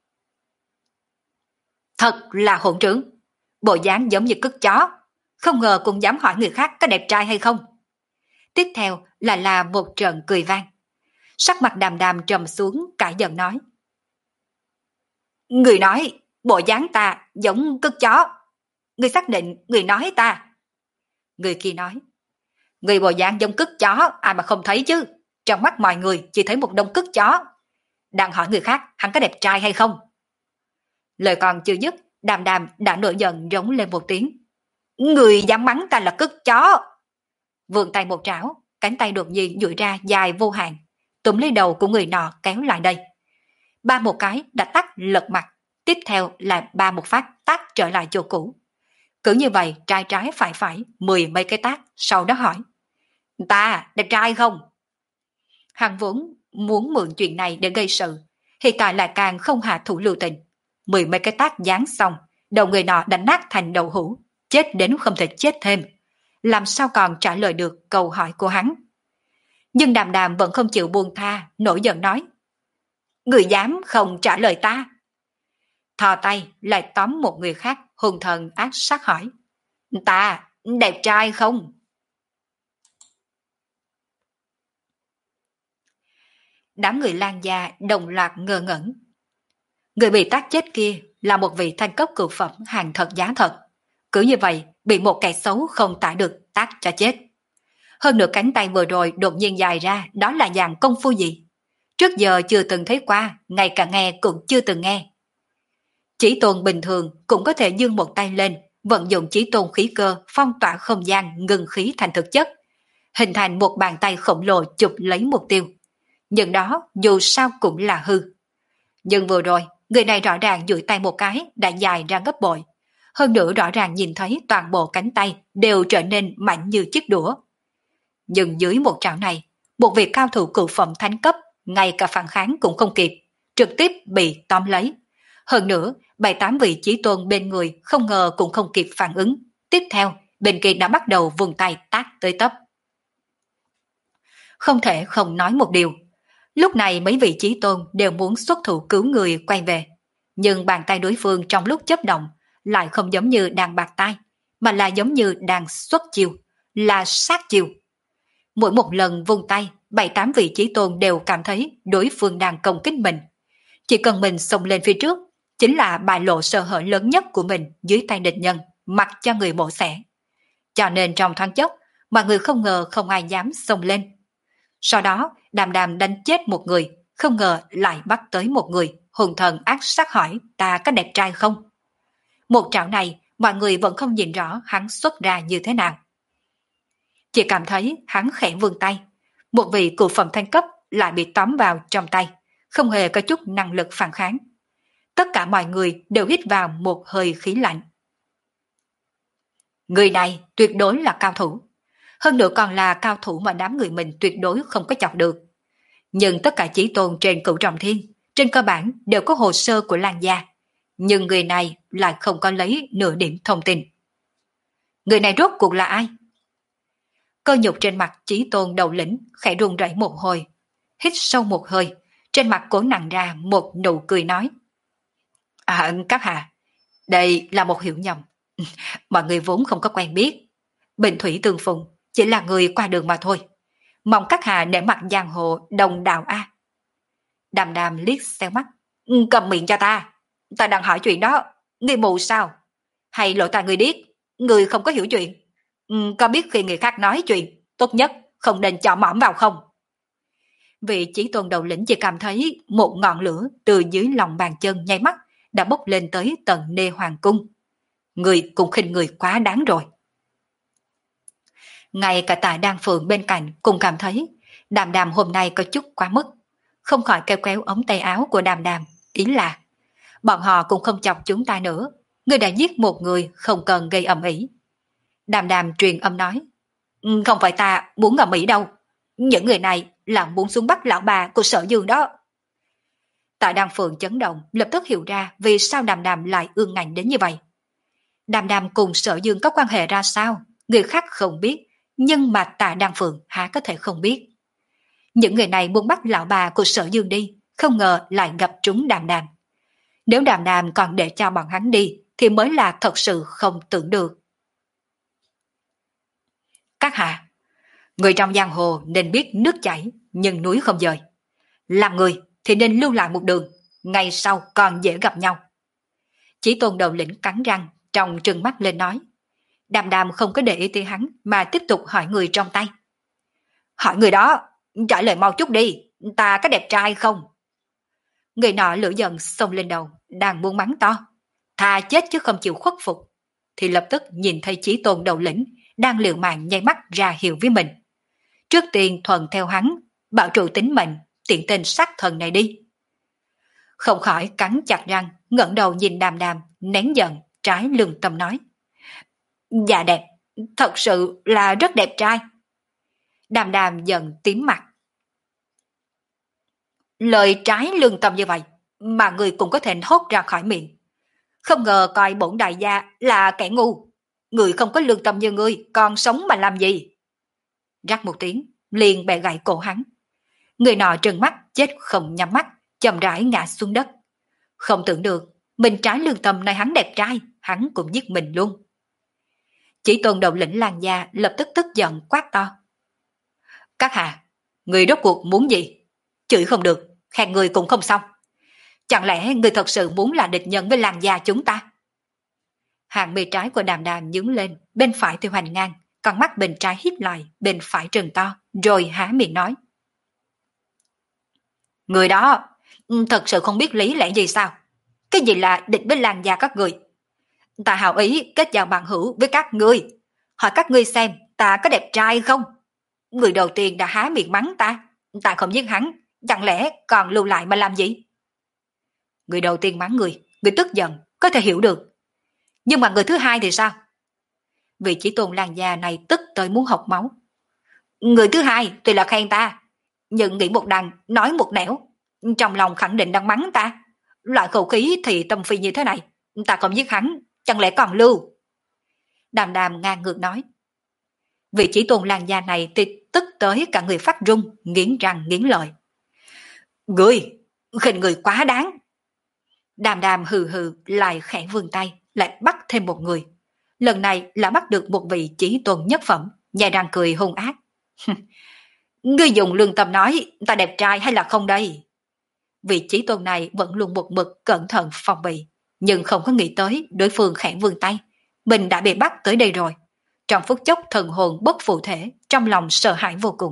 Thật là hỗn trướng, bộ dáng giống như cứt chó, không ngờ cũng dám hỏi người khác có đẹp trai hay không. Tiếp theo là là một trận cười vang. Sắc mặt Đàm Đàm trầm xuống, cãi giận nói. Người nói, bộ dáng ta giống cất chó. Người xác định người nói ta. Người kia nói. Người bộ dáng giống cất chó, ai mà không thấy chứ. Trong mắt mọi người chỉ thấy một đống cất chó. Đang hỏi người khác hắn có đẹp trai hay không. Lời còn chưa dứt, Đàm Đàm đã nổi giận rống lên một tiếng. Người dám mắng ta là cất chó. Vươn tay một trảo, cánh tay đột nhiên duỗi ra dài vô hạn, túm lấy đầu của người nọ kéo lại đây. Ba một cái đã tắt lật mặt, tiếp theo lại ba một phát tát trở lại chỗ cũ. Cứ như vậy trái trái phải phải mười mấy cái tát, sau đó hỏi. Ta đẹp trai không? Hắn vốn muốn mượn chuyện này để gây sự, hiện tại lại càng không hạ thủ lưu tình. Mười mấy cái tát giáng xong, đầu người nọ đánh nát thành đậu hũ, chết đến không thể chết thêm. Làm sao còn trả lời được câu hỏi của hắn? Nhưng Đàm Đàm vẫn không chịu buông tha, nổi giận nói. Người dám không trả lời ta? Thò tay lại tóm một người khác, hung thần ác sát hỏi. Ta đẹp trai không? Đám người Lan gia đồng loạt ngơ ngẩn. Người bị tác chết kia là một vị thanh cấp cửu phẩm hàng thật giá thật. Cứ như vậy bị một kẻ xấu không tả được tác cho chết. Hơn nữa cánh tay vừa rồi đột nhiên dài ra, đó là dạng công phu gì? Trước giờ chưa từng thấy qua, ngay cả nghe cũng chưa từng nghe. Chỉ tôn bình thường cũng có thể giương một tay lên, vận dụng chỉ tôn khí cơ phong tỏa không gian ngưng khí thành thực chất, hình thành một bàn tay khổng lồ chụp lấy mục tiêu. Nhưng đó dù sao cũng là hư. Nhưng vừa rồi, người này rõ ràng duỗi tay một cái đã dài ra gấp bội. Hơn nữa rõ ràng nhìn thấy toàn bộ cánh tay đều trở nên mạnh như chiếc đũa. Nhưng dưới một trảo này, một vị cao thủ cửu phẩm thánh cấp, ngay cả phản kháng cũng không kịp, trực tiếp bị tóm lấy. Hơn nữa, bảy tám vị chí tôn bên người không ngờ cũng không kịp phản ứng. Tiếp theo, bên kia đã bắt đầu vùng tay tát tới tấp. Không thể không nói một điều. Lúc này mấy vị chí tôn đều muốn xuất thủ cứu người quay về. Nhưng bàn tay đối phương trong lúc chấp động lại không giống như đang bạc tay, mà là giống như đang xuất chiêu, là sát chiêu. Mỗi một lần vung tay, bảy tám vị chí tôn đều cảm thấy đối phương đang công kích mình. Chỉ cần mình xông lên phía trước, chính là bại lộ sơ hở lớn nhất của mình dưới tay địch nhân, mặc cho người mổ xẻ. Cho nên trong thoáng chốc, mọi người không ngờ không ai dám xông lên. Sau đó, Đàm Đàm đánh chết một người, không ngờ lại bắt tới một người, hùng thần ác sát hỏi ta có đẹp trai không? Một trảo này, mọi người vẫn không nhìn rõ hắn xuất ra như thế nào. Chỉ cảm thấy hắn khẽ vươn tay, một vị cửu phẩm thanh cấp lại bị tóm vào trong tay, không hề có chút năng lực phản kháng. Tất cả mọi người đều hít vào một hơi khí lạnh. Người này tuyệt đối là cao thủ. Hơn nữa còn là cao thủ mà đám người mình tuyệt đối không có chọc được. Nhưng tất cả chí tôn trên cửu trọng thiên, trên cơ bản đều có hồ sơ của Lan gia. Nhưng người này lại không có lấy nửa điểm thông tin. Người này rốt cuộc là ai? Cơ nhục trên mặt chí tôn đầu lĩnh khẽ run rẩy một hồi, hít sâu một hơi, trên mặt cố nặng ra một nụ cười nói. À, các hạ, đây là một hiểu nhầm. Mọi người vốn không có quen biết. Bình thủy tương phùng, chỉ là người qua đường mà thôi. Mong các hạ để mặt giang hồ đồng đạo a. Đàm Đàm liếc xéo mắt. Cầm miệng cho ta. Ta đang hỏi chuyện đó. Ngươi mù sao? Hay lộ ta người điếc? Người không có hiểu chuyện. Có biết khi người khác nói chuyện, tốt nhất không nên chọ mõm vào không? Vị chí tôn đầu lĩnh chỉ cảm thấy một ngọn lửa từ dưới lòng bàn chân nháy mắt đã bốc lên tới tận nê hoàng cung. Người cũng khinh người quá đáng rồi. Ngay cả Tạ Đan Phượng bên cạnh cũng cảm thấy Đàm Đàm hôm nay có chút quá mức, không khỏi kéo kéo ống tay áo của Đàm Đàm, ý là bọn họ cũng không chọc chúng ta nữa, người đã giết một người không cần gây ầm ĩ. Đàm Đàm truyền âm nói, không phải ta muốn ầm ĩ đâu, những người này là muốn xuống bắt lão bà của Sở Dương đó. Tạ Đan Phượng chấn động, lập tức hiểu ra vì sao Đàm Đàm lại ương ngạnh đến như vậy. Đàm Đàm cùng Sở Dương có quan hệ ra sao, người khác không biết, nhưng mà Tạ Đan Phượng há có thể không biết. Những người này muốn bắt lão bà của Sở Dương đi, không ngờ lại gặp trúng Đàm Đàm. Nếu Đàm Đàm còn để cho bọn hắn đi, thì mới là thật sự không tưởng được. Các hạ, người trong giang hồ nên biết nước chảy, nhưng núi không dời. Làm người thì nên lưu lại một đường, ngày sau còn dễ gặp nhau. Chí Tôn đầu lĩnh cắn răng, trong trừng mắt lên nói. Đàm Đàm không có để ý tới hắn mà tiếp tục hỏi người trong tay. Hỏi người đó, trả lời mau chút đi, ta có đẹp trai không? Người nọ lửa giận xông lên đầu, đang muốn mắng to. Thà chết chứ không chịu khuất phục. Thì lập tức nhìn thấy Chí Tôn đầu lĩnh đang liều mạng nháy mắt ra hiệu với mình. Trước tiên thuận theo hắn, bảo trụ tính mệnh, tiện tên sát thần này đi. Không khỏi cắn chặt răng, ngẩng đầu nhìn Đàm Đàm, nén giận, trái lương tâm nói. Dạ đẹp, thật sự là rất đẹp trai. Đàm Đàm giận tím mặt. Lời trái lương tâm như vậy, mà người cũng có thể thốt ra khỏi miệng. Không ngờ coi bổn đại gia là kẻ ngu. Người không có lương tâm như ngươi, còn sống mà làm gì? Rắc một tiếng, liền bẻ gãy cổ hắn. Người nọ trừng mắt, chết không nhắm mắt, chậm rãi ngã xuống đất. Không tưởng được, mình trái lương tâm này hắn đẹp trai, hắn cũng giết mình luôn. Chỉ Tôn đầu lĩnh làng gia lập tức tức giận quát to. Các hạ, người rốt cuộc muốn gì? Chửi không được, khen người cũng không xong. Chẳng lẽ người thật sự muốn là địch nhân với làng gia chúng ta? Hàng mi trái của Đàm Đàm nhướng lên, bên phải thì hoành ngang, con mắt bên trái híp lại, bên phải trừng to, rồi há miệng nói. Người đó, thật sự không biết lý lẽ gì sao? Cái gì là địch với làng gia các người? Ta hào ý kết giao bằng hữu với các ngươi. Hỏi các ngươi xem ta có đẹp trai không? Người đầu tiên đã há miệng mắng ta. Ta không giết hắn, chẳng lẽ còn lưu lại mà làm gì? Người đầu tiên mắng người, người tức giận, có thể hiểu được. Nhưng mà người thứ hai thì sao? Vị Chí Tôn làng gia này tức tới muốn học máu. Người thứ hai tuy là khen ta, nhưng nghĩ một đằng, nói một nẻo. Trong lòng khẳng định đang mắng ta. Loại khẩu khí thì tâm phi như thế này, ta không giết hắn, chẳng lẽ còn lưu? Đàm Đàm ngang ngược nói. Vị Chí Tôn làng gia này thì tức tới cả người phát run, nghiến răng nghiến lợi. Ngươi, khinh người quá đáng. Đàm Đàm hừ hừ lại khẽ vươn tay, lại bắt thêm một người. Lần này là bắt được một vị Chí Tôn nhất phẩm, nhai răng cười hung ác. Ngươi dùng lương tâm nói ta đẹp trai hay là không đây? Vị Chí Tôn này vẫn luôn một mực cẩn thận phòng bị, nhưng không có nghĩ tới đối phương khẽ vươn tay, mình đã bị bắt tới đây rồi. Trong phút chốc thần hồn bất phụ thể, trong lòng sợ hãi vô cùng.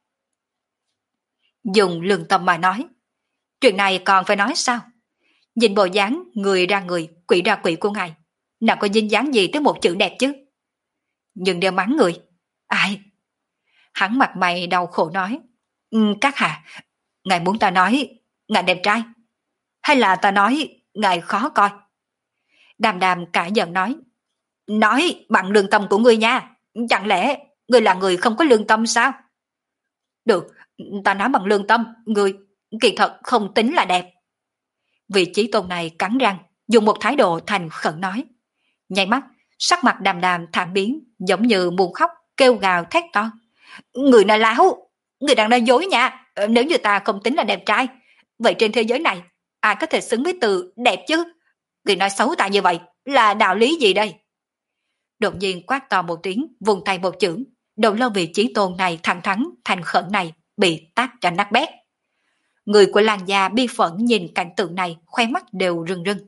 Dùng lương tâm mà nói, chuyện này còn phải nói sao? Nhìn bộ dáng người ra người, quỷ ra quỷ của ngài, nào có dính dáng gì tới một chữ đẹp chứ? Nhưng đều mắng người. Ai? Hắn mặt mày đau khổ nói. Um, các hạ, ngài muốn ta nói ngài đẹp trai, hay là ta nói ngài khó coi? Đàm Đàm cả giận nói. Nói bằng lương tâm của ngươi nha, chẳng lẽ ngươi là người không có lương tâm sao? Được, ta nói bằng lương tâm, ngươi kỳ thật không tính là đẹp. Vị Chí Tôn này cắn răng, dùng một thái độ thành khẩn nói. Nháy mắt, sắc mặt Đàm Đàm thảm biến, giống như muốn khóc, kêu gào thét to. Người này láo, người đang nói dối nha. Nếu như ta không tính là đẹp trai, vậy trên thế giới này ai có thể xứng với từ đẹp chứ? Người nói xấu ta như vậy là đạo lý gì đây? Đột nhiên quát to một tiếng, vùng tay một chưởng, đầu lâu vị Chí Tôn này thẳng thắn thành khẩn này bị tát cho nát bét. Người của làng gia bi phẫn nhìn cảnh tượng này, khoe mắt đều rưng rưng.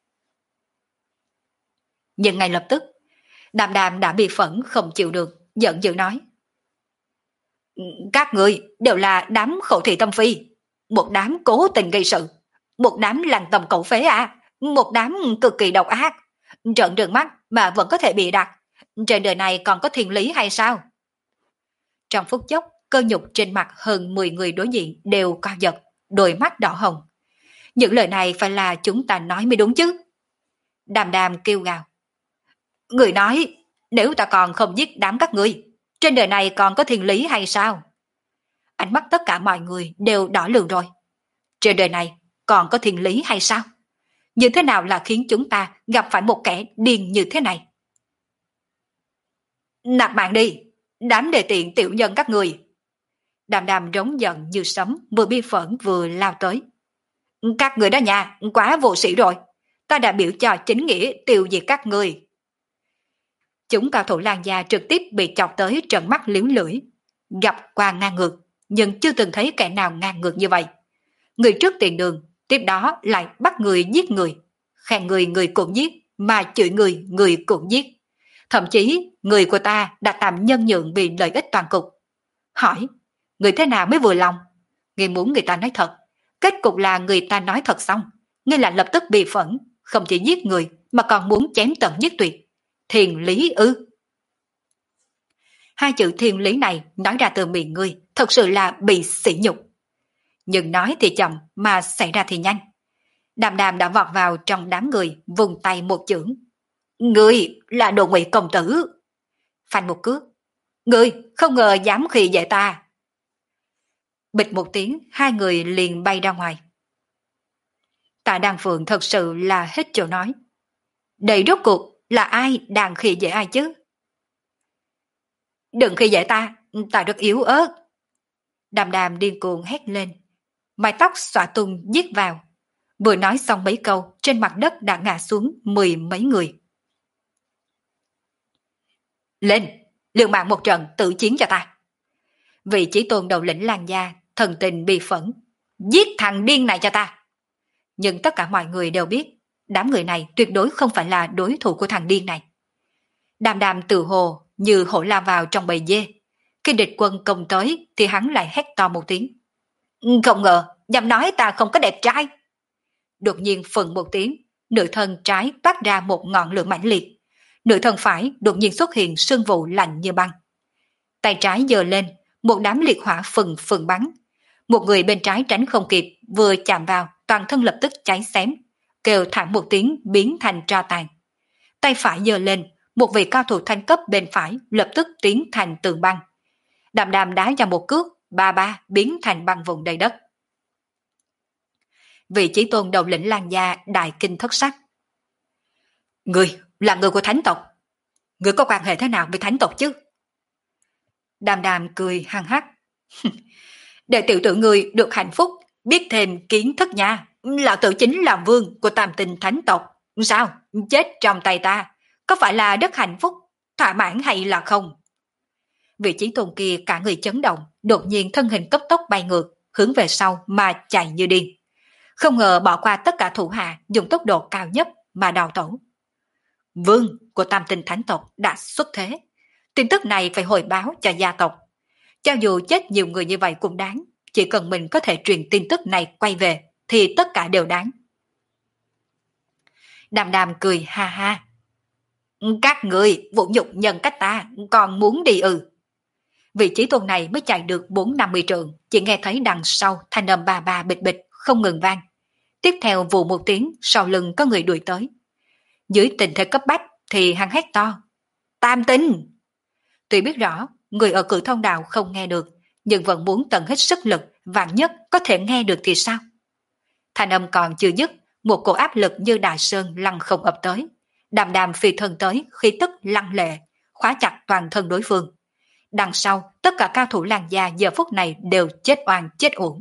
Nhưng ngay lập tức, Đàm Đàm đã bị phẫn không chịu được, giận dữ nói. Các người đều là đám khẩu thị tâm phi, một đám cố tình gây sự, một đám lằng tầm cẩu phế à, một đám cực kỳ độc ác, trợn trừng mắt mà vẫn có thể bị đặt. Trên đời này còn có thiên lý hay sao? Trong phút chốc, cơ nhục trên mặt hơn mười người đối diện đều co giật, đôi mắt đỏ hồng. Những lời này phải là chúng ta nói mới đúng chứ. Đàm Đàm kêu gào. Người nói, nếu ta còn không giết đám các ngươi, trên đời này còn có thiên lý hay sao? Ánh mắt tất cả mọi người đều đỏ lườm rồi. Trên đời này còn có thiên lý hay sao? Như thế nào là khiến chúng ta gặp phải một kẻ điên như thế này? Nạp mạng đi, đám đề tiện tiểu nhân các người. Đàm Đàm rống giận như sấm, vừa bi phẫn vừa lao tới. Các người đó nhà, quá vô sĩ rồi. Ta đã biểu cho chính nghĩa tiêu diệt các người. Chúng cao thủ làng gia trực tiếp bị chọc tới trợn mắt liếu lưỡi. Gặp qua ngang ngược, nhưng chưa từng thấy kẻ nào ngang ngược như vậy. Người trước tiền đường, tiếp đó lại bắt người giết người. Khen người người cũng giết, mà chửi người người cũng giết. Thậm chí người của ta đã tạm nhân nhượng vì lợi ích toàn cục. Hỏi, người thế nào mới vừa lòng? Người muốn người ta nói thật, kết cục là người ta nói thật xong, ngươi lại lập tức bị phẫn, không chỉ giết người mà còn muốn chém tận giết tuyệt. Thiền lý ư? Hai chữ thiên lý này nói ra từ miệng ngươi, thật sự là bị sỉ nhục. Nhưng nói thì chậm mà xảy ra thì nhanh. Đàm Đàm đã vọt vào trong đám người, vùng tay một chưởng. Ngươi là đồ ngụy công tử. Phanh một cước. Ngươi không ngờ dám khi dễ ta. Bịch một tiếng, hai người liền bay ra ngoài. Tạ Đan Phượng thật sự là hết chỗ nói. Đây rốt cuộc là ai đang khi dễ ai chứ? Đừng khi dễ ta, ta rất yếu ớt. Đàm Đàm điên cuồng hét lên. Mái tóc xõa tung giết vào. Vừa nói xong mấy câu, trên mặt đất đã ngã xuống mười mấy người. Lên, liều mạng một trận tự chiến cho ta. Vị chỉ tôn đầu lĩnh Lan gia, thần tình bi phẫn. Giết thằng điên này cho ta. Nhưng tất cả mọi người đều biết, đám người này tuyệt đối không phải là đối thủ của thằng điên này. Đàm Đàm tự hồ như hổ lao vào trong bầy dê. Khi địch quân công tới thì hắn lại hét to một tiếng. Không ngờ, dám nói ta không có đẹp trai. Đột nhiên phừng một tiếng, nửa thân trái toát ra một ngọn lửa mãnh liệt. Nửa thân phải đột nhiên xuất hiện sương vụ lạnh như băng. Tay trái giơ lên, một đám liệt hỏa phừng phừng bắn. Một người bên trái tránh không kịp, vừa chạm vào, toàn thân lập tức cháy xém, kêu thẳng một tiếng biến thành tro tàn. Tay phải giơ lên, một vị cao thủ thanh cấp bên phải lập tức tiến thành tường băng. Đàm Đàm đá ra một cước, ba ba biến thành băng vùng đầy đất. Vị chỉ tôn đầu lĩnh Lan gia đại kinh thất sắc. Người là người của thánh tộc. Người có quan hệ thế nào với thánh tộc chứ? Đàm Đàm cười hăng hắc. Để tiểu tử người được hạnh phúc, biết thêm kiến thức nha. Lão tử chính là vương của tam tinh thánh tộc. Sao? Chết trong tay ta. Có phải là rất hạnh phúc, thỏa mãn hay là không? Vị trí tôn kia cả người chấn động, đột nhiên thân hình cấp tốc bay ngược, hướng về sau mà chạy như điên. Không ngờ bỏ qua tất cả thủ hạ, dùng tốc độ cao nhất mà đào tẩu. Vương của tam tinh thánh tộc đã xuất thế. Tin tức này phải hồi báo cho gia tộc. Cho dù chết nhiều người như vậy cũng đáng, chỉ cần mình có thể truyền tin tức này quay về, thì tất cả đều đáng. Đàm Đàm cười ha ha. Các người vũ nhục nhân cách ta, còn muốn đi ư? Vị trí tôn này mới chạy được bốn năm mươi trượng, chỉ nghe thấy đằng sau thanh âm ba ba bịch bịch không ngừng vang. Tiếp theo vụ một tiếng, sau lưng có người đuổi tới. Dưới tình thế cấp bách thì hắn hét to. Tam tinh! Tuy biết rõ người ở Cửu Thông Đạo không nghe được, nhưng vẫn muốn tận hết sức lực, vạn nhất có thể nghe được thì sao? Thanh âm còn chưa dứt, một cổ áp lực như đại sơn lăng không ập tới. Đàm Đàm phi thân tới, khí tức lăng lệ, khóa chặt toàn thân đối phương. Đằng sau, tất cả cao thủ Lan gia giờ phút này đều chết oan chết uổng.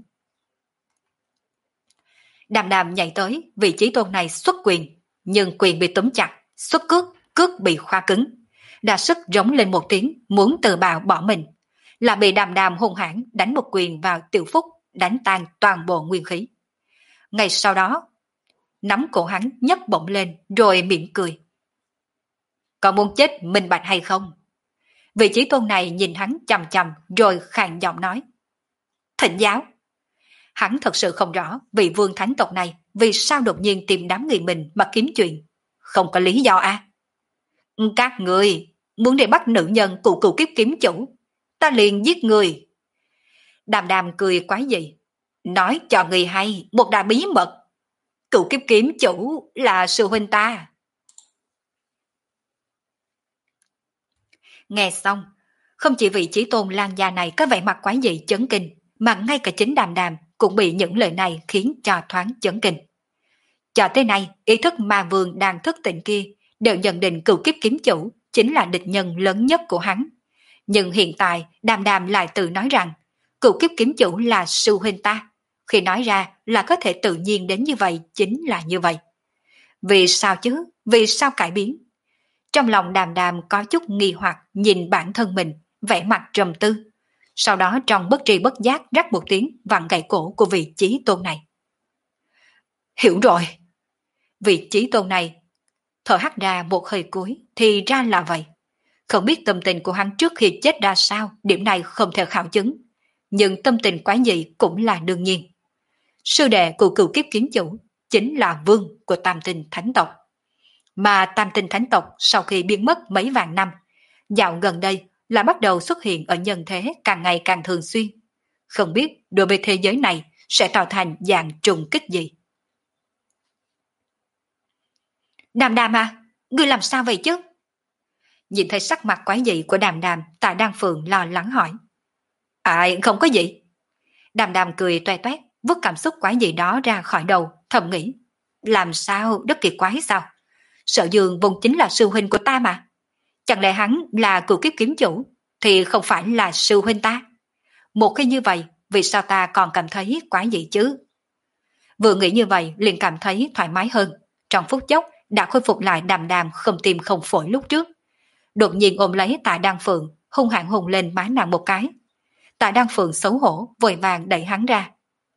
Đàm Đàm nhảy tới, vị trí tôn này xuất quyền, nhưng quyền bị túm chặt, xuất cước, cước bị khóa cứng. Đa sức rống lên một tiếng, muốn tự bào bỏ mình. Là bị Đàm Đàm hung hãn đánh một quyền vào Tiểu Phúc, đánh tan toàn bộ nguyên khí. Ngay sau đó, nắm cổ hắn nhấc bổng lên, rồi mỉm cười. Còn muốn chết minh bạch hay không? Vị trí tôn này nhìn hắn chằm chằm, rồi khàn giọng nói. Thịnh giáo! Hắn thật sự không rõ vị vương thánh tộc này vì sao đột nhiên tìm đám người mình mà kiếm chuyện. Không có lý do à? Các người muốn đi bắt nữ nhân cụ cụ kiếp kiếm chủ, ta liền giết người. Đàm Đàm cười quái dị. Nói cho người hay một đại bí mật. Cụ kiếp kiếm chủ là sư huynh ta. Nghe xong, không chỉ vị trí tôn Lan gia này có vẻ mặt quái dị chấn kinh, mà ngay cả chính Đàm Đàm cũng bị những lời này khiến cho thoáng chấn kinh. Cho tới nay, ý thức ma vương đang thức tỉnh kia đều nhận định cựu kiếp kiếm chủ chính là địch nhân lớn nhất của hắn. Nhưng hiện tại, Đàm Đàm lại tự nói rằng cựu kiếp kiếm chủ là sư huynh ta. Khi nói ra là có thể tự nhiên đến như vậy chính là như vậy. Vì sao chứ? Vì sao cải biến? Trong lòng Đàm Đàm có chút nghi hoặc nhìn bản thân mình, vẻ mặt trầm tư. sau đó trong bất tri bất giác rắc một tiếng vặn gãy cổ của vị Chí Tôn này. Hiểu rồi. Vị Chí Tôn này thở hắt ra một hơi cuối, thì ra là vậy. Không biết tâm tình của hắn trước khi chết ra sao, điểm này không thể khảo chứng. Nhưng tâm tình quái dị cũng là đương nhiên. Sư đệ của cựu kiếp kiến chủ chính là vương của Tam Tinh Thánh tộc. Mà Tam Tinh Thánh tộc sau khi biến mất mấy vạn năm, dạo gần đây là bắt đầu xuất hiện ở nhân thế càng ngày càng thường xuyên. Không biết đối với thế giới này sẽ tạo thành dạng trùng kích gì. Đàm Đàm à, ngươi làm sao vậy chứ? Nhìn thấy sắc mặt quái dị của Đàm Đàm, Tạ Đan Phượng lo lắng hỏi. Ai, không có gì. Đàm Đàm cười toe toét, vứt cảm xúc quái dị đó ra khỏi đầu, thầm nghĩ. Làm sao, rất kỳ quái sao? Sở Dương vốn chính là sư huynh của ta mà. Chẳng lẽ hắn là cựu kiếp kiếm chủ, thì không phải là sư huynh ta? Một khi như vậy, vì sao ta còn cảm thấy quái dị chứ? Vừa nghĩ như vậy, liền cảm thấy thoải mái hơn. Trong phút chốc, đã khôi phục lại Đàm Đàm không tim không phổi lúc trước. Đột nhiên ôm lấy Tạ Đan Phượng, hung hãn hùng lên má nàng một cái. Tạ Đan Phượng xấu hổ, vội vàng đẩy hắn ra.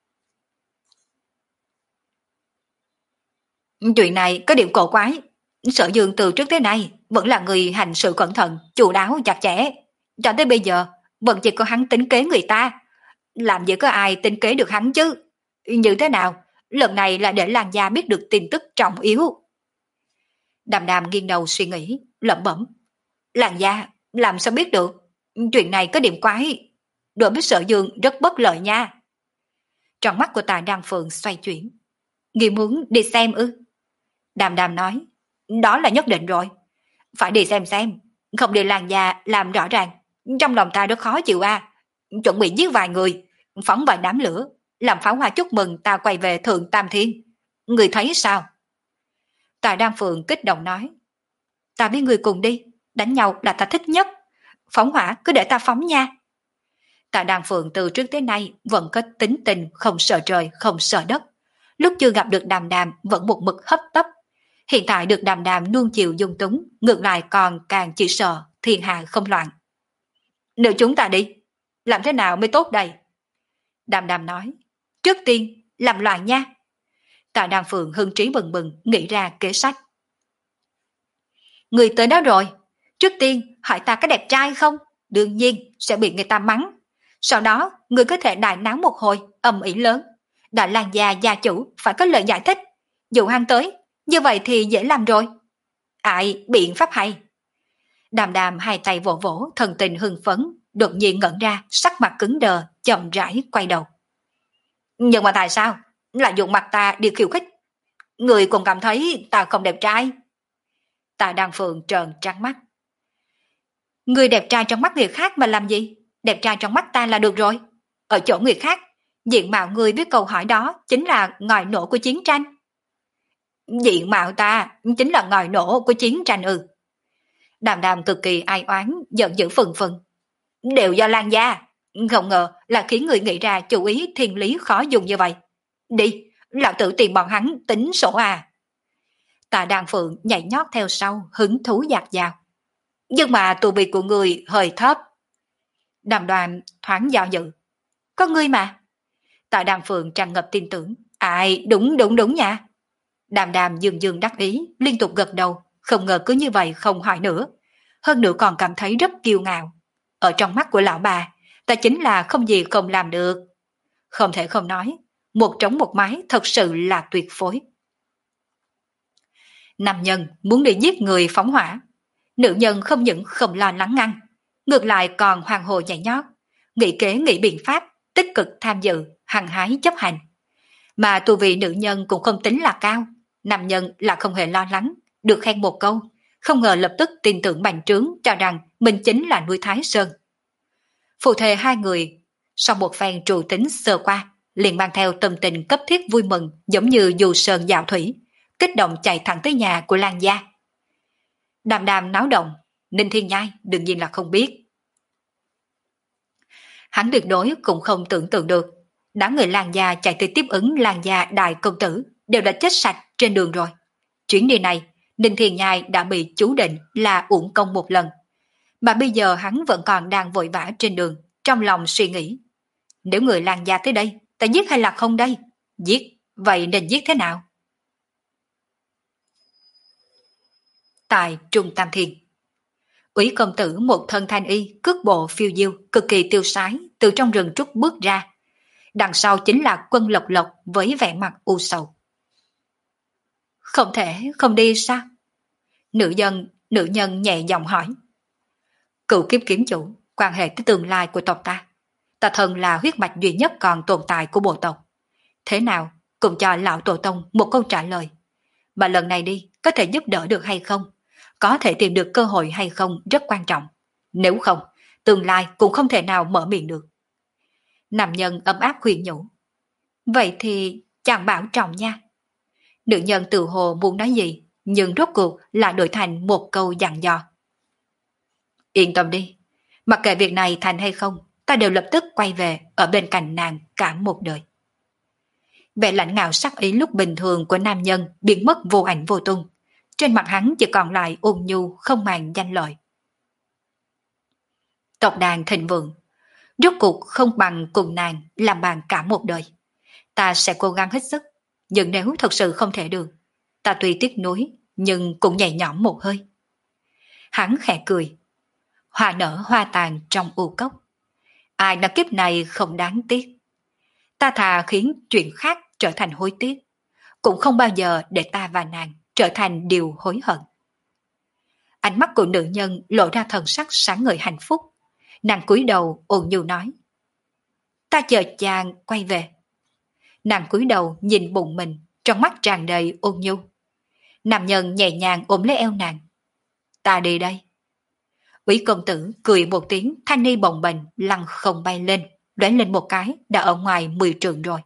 Chuyện này có điểm cổ quái. Sở Dương từ trước tới nay vẫn là người hành sự cẩn thận, chu đáo chặt chẽ. Cho tới bây giờ, vẫn chỉ có hắn tính kế người ta. Làm gì có ai tính kế được hắn chứ? Như thế nào? Lần này là để Lan Gia biết được tin tức trọng yếu. Đàm Đàm nghiêng đầu suy nghĩ, lẩm bẩm. Lan Gia, làm sao biết được? Chuyện này có điểm quái. Đối với Sở Dương rất bất lợi nha. Trong mắt của Tạ Đan Phượng xoay chuyển. Ngươi muốn đi xem ư? Đàm Đàm nói. Đó là nhất định rồi. Phải đi xem xem. Không đi Lan Gia làm rõ ràng. Trong lòng ta rất khó chịu à. Chuẩn bị giết vài người, phóng vài đám lửa, làm pháo hoa chúc mừng ta quay về Thượng Tam Thiên. Người thấy sao? Tạ Đan Phượng kích động nói. Ta với người cùng đi. Đánh nhau là ta thích nhất. Phóng hỏa cứ để ta phóng nha. Tạ Đan Phượng từ trước tới nay vẫn có tính tình không sợ trời không sợ đất. Lúc chưa gặp được Đàm Đàm vẫn một mực hấp tấp. Hiện tại được Đàm Đàm nuông chiều dung túng, ngược lại còn càng chỉ sợ thiên hạ không loạn. Nếu chúng ta đi, làm thế nào mới tốt đây? Đàm Đàm nói. Trước tiên làm loạn nha. Tạ Đan Phượng hưng trí bừng bừng nghĩ ra kế sách. Người tới đó rồi, trước tiên hỏi ta có đẹp trai không? Đương nhiên sẽ bị người ta mắng. Sau đó người có thể đại náo một hồi, ầm ĩ lớn. Đại Lan gia gia chủ phải có lời giải thích. Dụ hắn tới, như vậy thì dễ làm rồi. Ai, biện pháp hay. Đàm Đàm hai tay vỗ vỗ, thần tình hưng phấn, đột nhiên ngẩn ra, sắc mặt cứng đờ, chậm rãi quay đầu. Nhưng mà tại sao? Lại dùng mặt ta đi khiêu khích. Người còn cảm thấy ta không đẹp trai. Tạ Đan Phượng trợn trắng mắt. Người đẹp trai trong mắt người khác mà làm gì? Đẹp trai trong mắt ta là được rồi. Ở chỗ người khác, diện mạo người biết câu hỏi đó chính là ngòi nổ của chiến tranh. Diện mạo ta chính là ngòi nổ của chiến tranh ư? Đàm Đàm cực kỳ ai oán, giận dữ phừng phừng. Đều do Lan Gia. Không ngờ là khiến người nghĩ ra chủ ý thiên lý khó dùng như vậy. Đi, lão tử tìm bọn hắn tính sổ à. Tạ Đan Phượng nhảy nhót theo sau, hứng thú dạt dào. Nhưng mà tù vị của người hơi thấp. Đàm Đoàn thoáng dao dự. Có ngươi mà. Tạ Đan Phượng tràn ngập tin tưởng. Ai, đúng đúng đúng nha. Đàm Đàm dường dường đắc ý, liên tục gật đầu, không ngờ cứ như vậy không hỏi nữa. Hơn nữa còn cảm thấy rất kiêu ngạo. Ở trong mắt của lão bà, ta chính là không gì không làm được. Không thể không nói, một trống một mái thật sự là tuyệt phối. Nam nhân muốn đi giết người phóng hỏa. Nữ nhân không những không lo lắng ngăn, ngược lại còn hoàng hồ nhảy nhót, nghĩ kế nghĩ biện pháp, tích cực tham dự, hăng hái chấp hành. Mà tu vị nữ nhân cũng không tính là cao, nam nhân là không hề lo lắng, được khen một câu, không ngờ lập tức tin tưởng bành trướng cho rằng mình chính là núi Thái Sơn. Phụ thề hai người, sau một phen trù tính sơ qua, liền mang theo tâm tình cấp thiết vui mừng giống như dù sơn dạo thủy, kích động chạy thẳng tới nhà của Lan Gia. Đàm Đàm náo động, Ninh Thiên Nhai đương nhiên là không biết. Hắn tuyệt đối cũng không tưởng tượng được, đám người Lan Gia chạy tới tiếp ứng Lan Gia đại công tử đều đã chết sạch trên đường rồi. Chuyến đi này, Ninh Thiên Nhai đã bị chú định là uổng công một lần. Mà bây giờ hắn vẫn còn đang vội vã trên đường, trong lòng suy nghĩ. Nếu người Lan gia tới đây, ta giết hay là không đây? Giết, vậy nên giết thế nào? Tại Trung Tam Thiên, Úy công tử một thân thanh y, cước bộ phiêu diêu, cực kỳ tiêu sái, từ trong rừng trúc bước ra. Đằng sau chính là Quân Lộc Lộc với vẻ mặt u sầu. Không thể không đi sao? Nữ nhân, nữ nhân nhẹ giọng hỏi. Cựu kiếp kiếm chủ, quan hệ tới tương lai của tộc ta. Ta thân là huyết mạch duy nhất còn tồn tại của bộ tộc. Thế nào, cũng cho lão tổ tông một câu trả lời. Mà lần này đi, có thể giúp đỡ được hay không? Có thể tìm được cơ hội hay không rất quan trọng. Nếu không, tương lai cũng không thể nào mở miệng được. Nam nhân ấm áp khuyên nhủ. Vậy thì chàng bảo trọng nha. Nữ nhân tự hồ muốn nói gì, nhưng rốt cuộc là đổi thành một câu dặn dò. Yên tâm đi, mặc kệ việc này thành hay không, ta đều lập tức quay về ở bên cạnh nàng cả một đời. Vẻ lãnh ngạo sắc ý lúc bình thường của nam nhân biến mất vô ảnh vô tung. Trên mặt hắn chỉ còn lại ôn nhu không màng danh lợi. Tộc đàn thịnh vượng, rốt cuộc không bằng cùng nàng làm bạn cả một đời. Ta sẽ cố gắng hết sức, nhưng nếu thật sự không thể được, ta tuy tiếc nuối nhưng cũng nhẹ nhõm một hơi. Hắn khẽ cười. Hoa nở hoa tàn trong u cốc. Ai nói kiếp này không đáng tiếc. Ta thà khiến chuyện khác trở thành hối tiếc, cũng không bao giờ để ta và nàng trở thành điều hối hận. Ánh mắt của nữ nhân lộ ra thần sắc sáng ngời hạnh phúc. Nàng cúi đầu ôn nhu nói. Ta chờ chàng quay về. Nàng cúi đầu nhìn bụng mình, trong mắt tràn đầy ôn nhu. Nam nhân nhẹ nhàng ôm lấy eo nàng. Ta đi đây. Úy công tử cười một tiếng, thanh ni bồng bềnh lăn không bay lên, đoán lên một cái đã ở ngoài mười trượng rồi.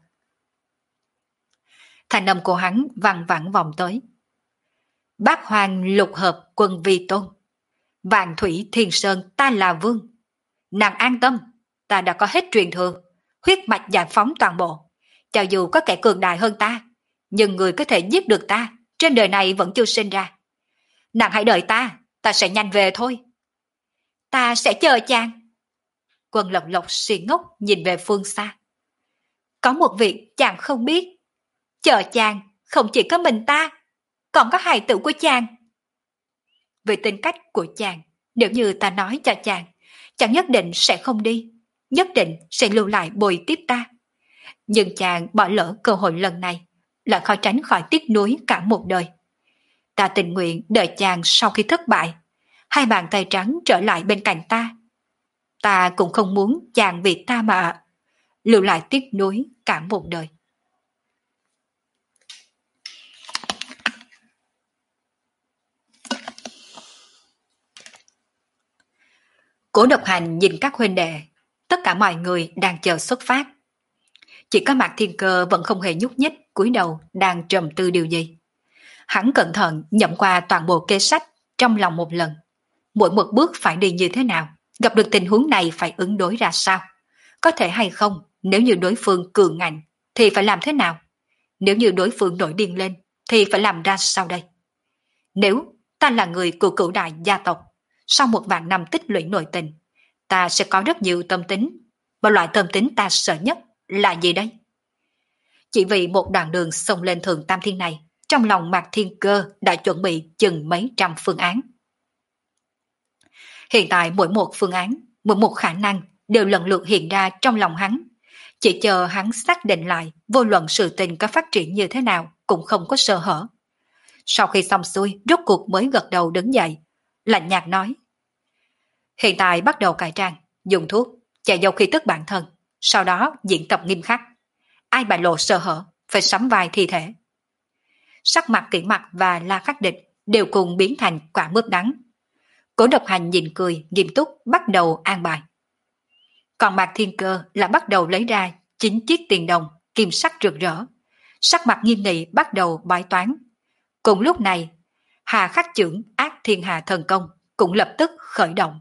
Thanh âm của hắn văng vẳng vòng tới. Bác hoàng lục hợp quân vi tôn, vạn thủy thiên sơn ta là vương. Nàng an tâm, ta đã có hết truyền thừa, huyết mạch giải phóng toàn bộ. Cho dù có kẻ cường đại hơn ta, nhưng người có thể giết được ta trên đời này vẫn chưa sinh ra. Nàng hãy đợi ta, ta sẽ nhanh về thôi. Ta sẽ chờ chàng. Quân Lộc Lộc suy ngốc nhìn về phương xa. Có một việc chàng không biết. Chờ chàng không chỉ có mình ta, còn có hài tử của chàng. Về tính cách của chàng, nếu như ta nói cho chàng, chàng nhất định sẽ không đi, nhất định sẽ lưu lại bồi tiếp ta. Nhưng chàng bỏ lỡ cơ hội lần này, là khó tránh khỏi tiếc nuối cả một đời. Ta tình nguyện đợi chàng sau khi thất bại, hai bàn tay trắng trở lại bên cạnh ta. Ta cũng không muốn chàng vì ta mà lưu lại tiếc nuối cả một đời. Cố Độc Hành nhìn các huynh đệ, tất cả mọi người đang chờ xuất phát. Chỉ có Mạc Thiên Cơ vẫn không hề nhúc nhích, cúi đầu đang trầm tư điều gì. Hắn cẩn thận nhẩm qua toàn bộ kế sách trong lòng một lần. Mỗi một bước phải đi như thế nào, gặp được tình huống này phải ứng đối ra sao. Có thể hay không, nếu như đối phương cường ngạnh thì phải làm thế nào. Nếu như đối phương nổi điên lên thì phải làm ra sao đây. Nếu ta là người của cửu đại gia tộc, sau một vạn năm tích lũy nội tình, ta sẽ có rất nhiều tâm tính. Và loại tâm tính ta sợ nhất là gì đây? Chỉ vì một đoạn đường xông lên Thượng Tam Thiên này, trong lòng Mạc Thiên Cơ đã chuẩn bị chừng mấy trăm phương án. Hiện tại mỗi một phương án, mỗi một khả năng đều lần lượt hiện ra trong lòng hắn. Chỉ chờ hắn xác định lại, vô luận sự tình có phát triển như thế nào cũng không có sơ hở. Sau khi xong xuôi, rốt cuộc mới gật đầu đứng dậy, lạnh nhạt nói. Hiện tại bắt đầu cải trang, dùng thuốc, che giấu khí tức bản thân, sau đó diễn tập nghiêm khắc. Ai bại lộ sơ hở, phải sắm vai thi thể. Sắc mặt Kỷ Mặc và La Khắc Địch đều cùng biến thành quả mướp đắng. Cố Độc Hành nhìn cười, nghiêm túc bắt đầu an bài. Còn Mạc Thiên Cơ là bắt đầu lấy ra chín chiếc tiền đồng, kim sắc rực rỡ. Sắc mặt nghiêm nghị bắt đầu bái toán. Cùng lúc này, Hà Khắc Chưởng Ác Thiên Hà Thần Công cũng lập tức khởi động.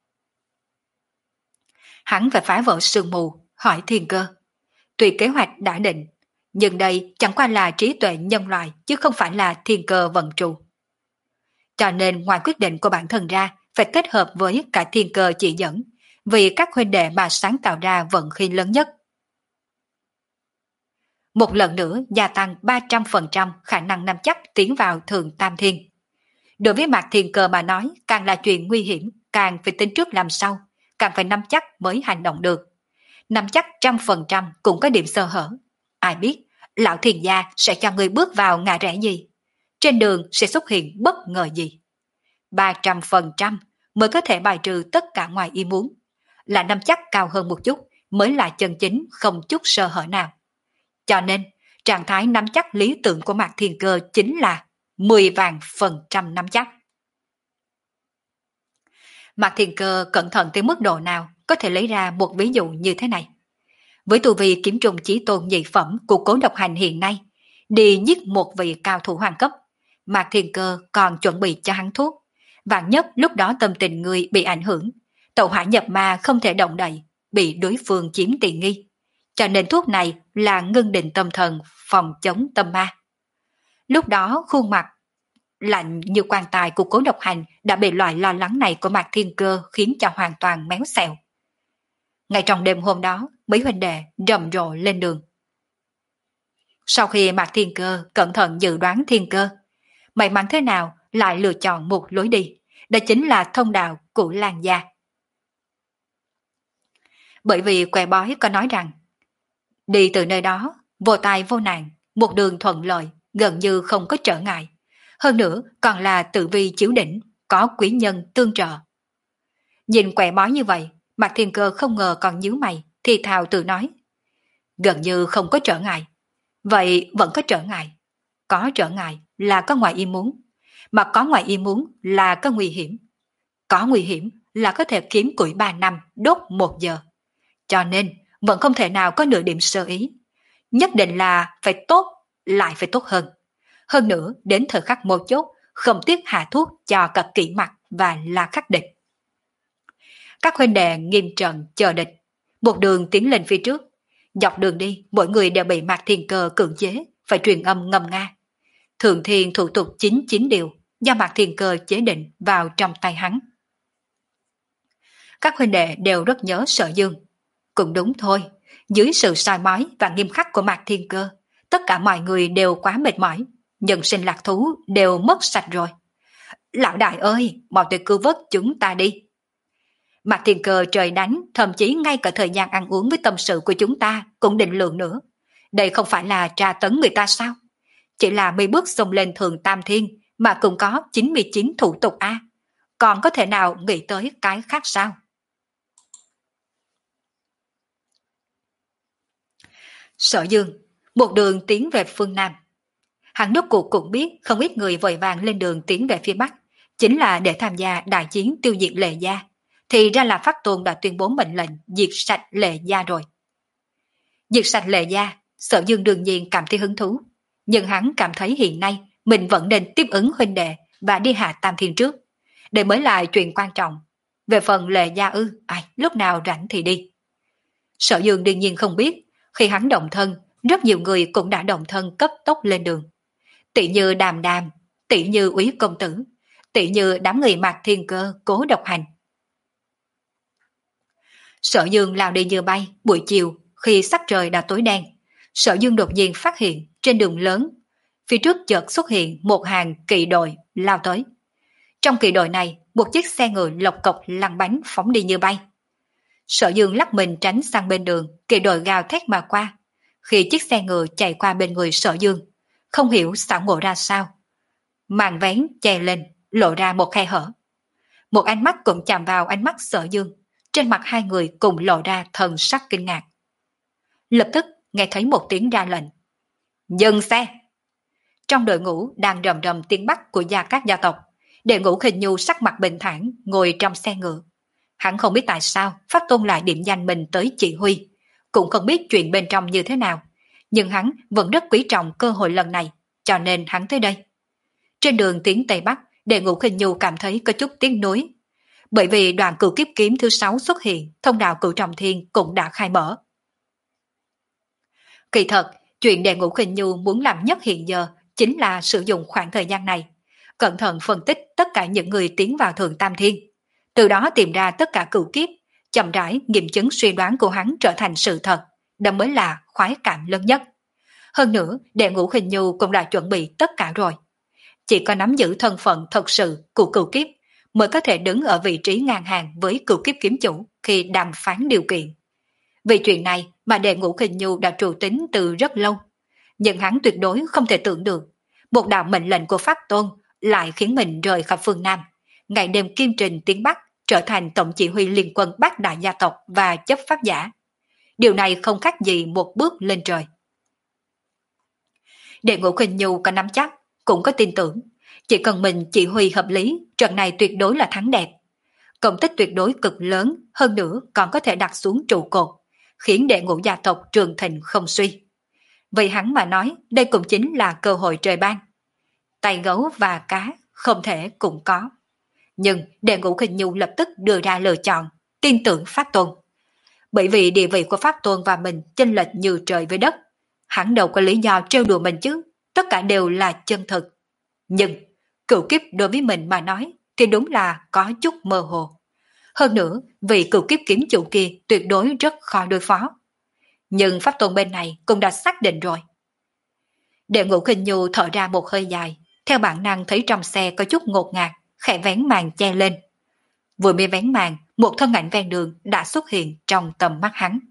Hắn phải phá vỡ sương mù, hỏi Thiên Cơ. Tuy kế hoạch đã định, nhưng đây chẳng qua là trí tuệ nhân loại chứ không phải là Thiên Cơ vận trụ. Cho nên ngoài quyết định của bản thân ra, phải kết hợp với cả Thiên Cơ chỉ dẫn, vì các huynh đệ mà sáng tạo ra vận khí lớn nhất. Một lần nữa gia tăng ba trăm phần trăm khả năng nắm chắc tiến vào Thượng Tam Thiên. Đối với Mạc Thiên Cơ mà nói, càng là chuyện nguy hiểm, càng phải tính trước làm sao, càng phải nắm chắc mới hành động được. Nắm chắc trăm phần trăm cũng có điểm sơ hở. Ai biết, lão thiền gia sẽ cho người bước vào ngã rẽ gì? Trên đường sẽ xuất hiện bất ngờ gì? Ba trăm phần trăm mới có thể bài trừ tất cả ngoài ý muốn. Là nắm chắc cao hơn một chút mới là chân chính không chút sơ hở nào. Cho nên, trạng thái nắm chắc lý tưởng của Mạc Thiên Cơ chính là mười vạn phần trăm nắm chắc. Mạc Thiên Cơ cẩn thận tới mức độ nào có thể lấy ra một ví dụ như thế này. Với tu vi kiếm trùng chí tôn nhị phẩm của Cố Độc Hành hiện nay, đi giết một vị cao thủ hoàng cấp, Mạc Thiên Cơ còn chuẩn bị cho hắn thuốc. Vạn nhất lúc đó tâm tình người bị ảnh hưởng, tẩu hỏa nhập ma không thể động đậy, bị đối phương chiếm tiện nghi. Cho nên thuốc này là ngưng định tâm thần, phòng chống tâm ma. Lúc đó khuôn mặt lạnh như quan tài của Cố Độc Hành đã bị loại lo lắng này của Mạc Thiên Cơ khiến cho hoàn toàn méo xẹo. Ngay trong đêm hôm đó, mấy huynh đệ rầm rộ lên đường. Sau khi Mạc Thiên Cơ cẩn thận dự đoán thiên cơ, may mắn thế nào lại lựa chọn một lối đi, đó chính là thông đạo của Lan gia. Bởi vì quẻ bói có nói rằng, đi từ nơi đó, vô tai vô nạn, một đường thuận lợi, gần như không có trở ngại. Hơn nữa còn là tự vi chiếu đỉnh, có quý nhân tương trợ. Nhìn quẻ bói như vậy, Mạc Thiên Cơ không ngờ còn nhíu mày, thì thào tự nói. Gần như không có trở ngại. Vậy vẫn có trở ngại. Có trở ngại là có ngoài ý muốn, mà có ngoài ý muốn là có nguy hiểm. Có nguy hiểm là có thể kiếm củi ba năm, đốt một giờ. Cho nên vẫn không thể nào có nửa điểm sơ ý. Nhất định là phải tốt, lại phải tốt hơn. Hơn nữa, đến thời khắc mấu chốt, không tiếc hạ thuốc cho cả kỹ mặt và la khắc địch. Các huynh đệ nghiêm trận chờ địch, một đường tiến lên phía trước. Dọc đường đi, mỗi người đều bị Mạc Thiên Cơ cưỡng chế, phải truyền âm ngâm nga. Thượng thiên thủ tục chín mươi chín điều, do Mạc Thiên Cơ chế định vào trong tay hắn. Các huynh đệ đều rất nhớ Sở Dương. Cũng đúng thôi, dưới sự soi mói và nghiêm khắc của Mạc Thiên Cơ, tất cả mọi người đều quá mệt mỏi, nhân sinh lạc thú đều mất sạch rồi. Lão đại ơi, mau tới cứu vớt chúng ta đi. Mạc Thiên Cơ trời đánh, thậm chí ngay cả thời gian ăn uống với tâm sự của chúng ta cũng định lượng nữa. Đây không phải là tra tấn người ta sao? Chỉ là mấy bước xông lên Thượng Tam Thiên mà cũng có chín mươi chín thủ tục A. Còn có thể nào nghĩ tới cái khác sao? Sở Dương, một đường tiến về phương Nam. Hắn rốt cuộc cũng biết không ít người vội vàng lên đường tiến về phía Bắc, chính là để tham gia đại chiến tiêu diệt Lệ Gia. Thì ra là Pháp Tôn đã tuyên bố mệnh lệnh diệt sạch Lệ Gia rồi. Diệt sạch Lệ Gia, Sở Dương đương nhiên cảm thấy hứng thú. Nhưng hắn cảm thấy hiện nay mình vẫn nên tiếp ứng huynh đệ và đi hạ Tam Thiên trước. Đây mới là chuyện quan trọng. Về phần Lệ Gia ư, ai, lúc nào rảnh thì đi. Sở Dương đương nhiên không biết, khi hắn động thân, rất nhiều người cũng đã động thân cấp tốc lên đường. Tỷ như Đàm Đàm, tỷ như Úy Công Tử, tỷ như đám người Mạc Thiên Cơ, Cố Độc Hành. Sở Dương lao đi như bay, buổi chiều, khi sắc trời đã tối đen, Sở Dương đột nhiên phát hiện trên đường lớn, phía trước chợt xuất hiện một hàng kỵ đội lao tới. Trong kỵ đội này, một chiếc xe ngựa lộc cộc lăn bánh phóng đi như bay. Sở Dương lắc mình tránh sang bên đường, kỵ đội gào thét mà qua. Khi chiếc xe ngựa chạy qua bên người Sở Dương, không hiểu xảo ngộ ra sao, màn vén che lên, lộ ra một khe hở. Một ánh mắt cũng chạm vào ánh mắt Sở Dương, trên mặt hai người cùng lộ ra thần sắc kinh ngạc. Lập tức nghe thấy một tiếng ra lệnh. Dừng xe! Trong đội ngũ đang rầm rầm tiếng Bắc của Gia Cát gia tộc, Đệ Ngũ Khinh Nhu sắc mặt bình thản ngồi trong xe ngựa. Hắn không biết tại sao Pháp Tôn lại điểm danh mình tới chỉ huy, cũng không biết chuyện bên trong như thế nào, nhưng hắn vẫn rất quý trọng cơ hội lần này, cho nên hắn tới đây. Trên đường tiến Tây Bắc, Đệ Ngũ Khinh Nhu cảm thấy có chút tiếc nuối, bởi vì đoàn cửu kiếp kiếm thứ sáu xuất hiện, thông đạo cửu trọng thiên cũng đã khai mở. Kỳ thật, chuyện Đệ Ngũ Khinh Nhu muốn làm nhất hiện giờ chính là sử dụng khoảng thời gian này, cẩn thận phân tích tất cả những người tiến vào Thượng Tam Thiên, từ đó tìm ra tất cả cửu kiếp, chậm rãi nghiệm chứng suy đoán của hắn trở thành sự thật, đó mới là khoái cảm lớn nhất. Hơn nữa, Đệ Ngũ Khinh Nhu cũng đã chuẩn bị tất cả rồi. Chỉ có nắm giữ thân phận thật sự của cửu kiếp mới có thể đứng ở vị trí ngang hàng với cửu kiếp kiếm chủ khi đàm phán điều kiện. Vì chuyện này mà Đệ Ngũ Khinh Nhu đã trù tính từ rất lâu. Nhưng hắn tuyệt đối không thể tưởng được, một đạo mệnh lệnh của Pháp Tôn lại khiến mình rời khỏi phương Nam, ngày đêm kiên trình tiến Bắc, trở thành tổng chỉ huy liên quân bát đại gia tộc và chấp pháp giả. Điều này không khác gì một bước lên trời. Đệ Ngũ Khinh Nhu có nắm chắc, cũng có tin tưởng, chỉ cần mình chỉ huy hợp lý, trận này tuyệt đối là thắng đẹp. Công tích tuyệt đối cực lớn, hơn nữa còn có thể đặt xuống trụ cột, khiến Đệ Ngũ gia tộc trường thịnh không suy. Vì hắn mà nói, đây cũng chính là cơ hội trời ban. Tay gấu và cá không thể cùng có. Nhưng Đệ Ngũ Khinh Nhu lập tức đưa ra lựa chọn, tin tưởng Pháp Tôn. Bởi vì địa vị của Pháp Tôn và mình chênh lệch như trời với đất. Hắn đâu có lý do trêu đùa mình chứ, tất cả đều là chân thực. Nhưng, cửu kiếp đối với mình mà nói thì đúng là có chút mơ hồ. Hơn nữa, vì cửu kiếp kiếm chủ kia tuyệt đối rất khó đối phó. Nhưng Pháp Tôn bên này cũng đã xác định rồi. Đệ Ngũ Khinh Nhu thở ra một hơi dài, theo bản năng thấy trong xe có chút ngột ngạt, khẽ vén màn che lên. Vừa mới vén màn, một thân ảnh ven đường đã xuất hiện trong tầm mắt hắn.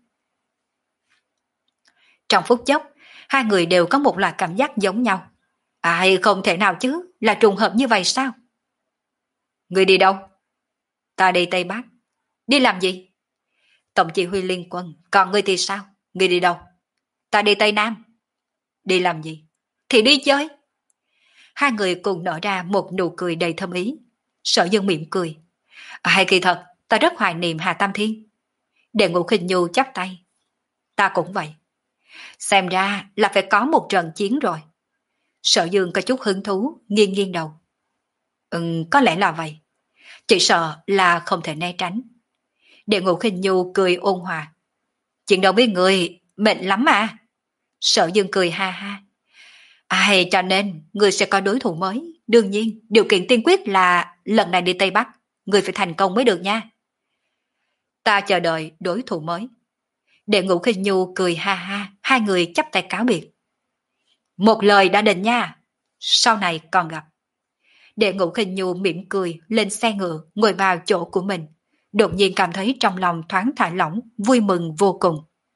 Trong phút chốc, hai người đều có một loại cảm giác giống nhau. Ai không thể nào chứ, là trùng hợp như vậy sao? Người đi đâu? Ta đi Tây Bắc. Đi làm gì? Tổng chỉ huy liên quân, còn ngươi thì sao? Ngươi đi đâu? Ta đi Tây Nam. Đi làm gì? Thì đi chơi. Hai người cùng nở ra một nụ cười đầy thâm ý. Sở Dương mỉm cười. À, hay kỳ thật, ta rất hoài niệm Hà Tam Thiên. Đệ Ngũ Khinh Nhu chắp tay. Ta cũng vậy. Xem ra là phải có một trận chiến rồi. Sở Dương có chút hứng thú, nghiêng nghiêng đầu. Ừ, có lẽ là vậy. Chỉ sợ là không thể né tránh. Đệ Ngũ Khinh Nhu cười ôn hòa. Chuyện đâu biết người, mệt lắm à. Sở Dương cười ha ha. Ai cho nên, người sẽ có đối thủ mới. Đương nhiên, điều kiện tiên quyết là lần này đi Tây Bắc, người phải thành công mới được nha. Ta chờ đợi đối thủ mới. Đệ Ngũ Khinh Nhu cười ha ha, hai người chắp tay cáo biệt. Một lời đã định nha, sau này còn gặp. Đệ Ngũ Khinh Nhu mỉm cười lên xe ngựa, ngồi vào chỗ của mình. Đột nhiên cảm thấy trong lòng thoáng thả lỏng, vui mừng vô cùng.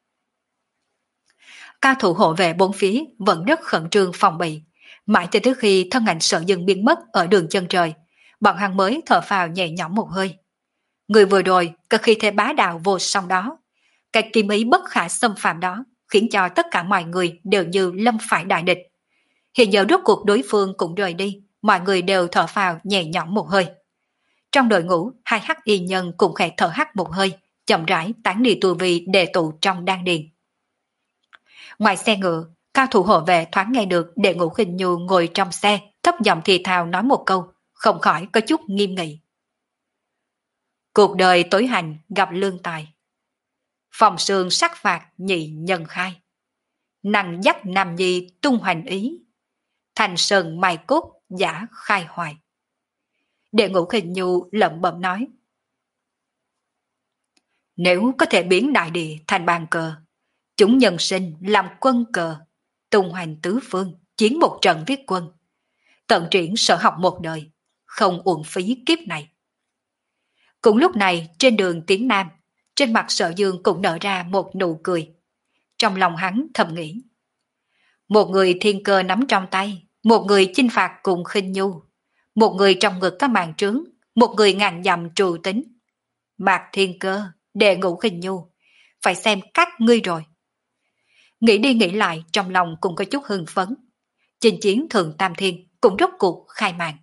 Cao thủ hộ vệ bốn phía vẫn rất khẩn trương phòng bị. Mãi cho tới khi thân ảnh Sở Dương biến mất ở đường chân trời, bọn hắn mới thở phào nhẹ nhõm một hơi. Người vừa rồi có khí thế bá đạo vô song đó, cái kim ý bất khả xâm phạm đó, khiến cho tất cả mọi người đều như lâm phải đại địch. Hiện giờ rốt cuộc đối phương cũng rời đi, mọi người đều thở phào nhẹ nhõm một hơi. Trong đội ngũ, hai hắc y nhân cũng khẽ thở hắt một hơi, chậm rãi tán đi tu vi đề tụ trong đan điền. Ngoài xe ngựa, cao thủ hộ vệ thoáng nghe được Đệ Ngũ Khinh Nhu ngồi trong xe, thấp giọng thì thào nói một câu, không khỏi có chút nghiêm nghị. Cuộc đời tối hành gặp lương tài. Phòng sương sát phạt nhị nhân khai. Năng dắt nam nhi tung hoành ý. Thành sơn mai cốt giả khai hoài. Đệ Ngũ Khinh Nhu lẩm bẩm nói. Nếu có thể biến đại địa thành bàn cờ, chúng nhân sinh làm quân cờ, tung hoành tứ phương, chiến một trận viết quân, tận triển sở học một đời, không uổng phí kiếp này. Cũng lúc này trên đường tiến Nam, trên mặt Sở Dương cũng nở ra một nụ cười. Trong lòng hắn thầm nghĩ. Một người thiên cơ nắm trong tay, một người chinh phạt cùng Khinh Nhu, một người trong ngực có màn trướng, một người ngàn dặm trù tính. Mạc thiên cơ, Đệ Ngũ Khinh Nhu, phải xem các ngươi rồi. Nghĩ đi nghĩ lại trong lòng cũng có chút hưng phấn. Chinh chiến Thượng Tam Thiên cũng rốt cuộc khai màn.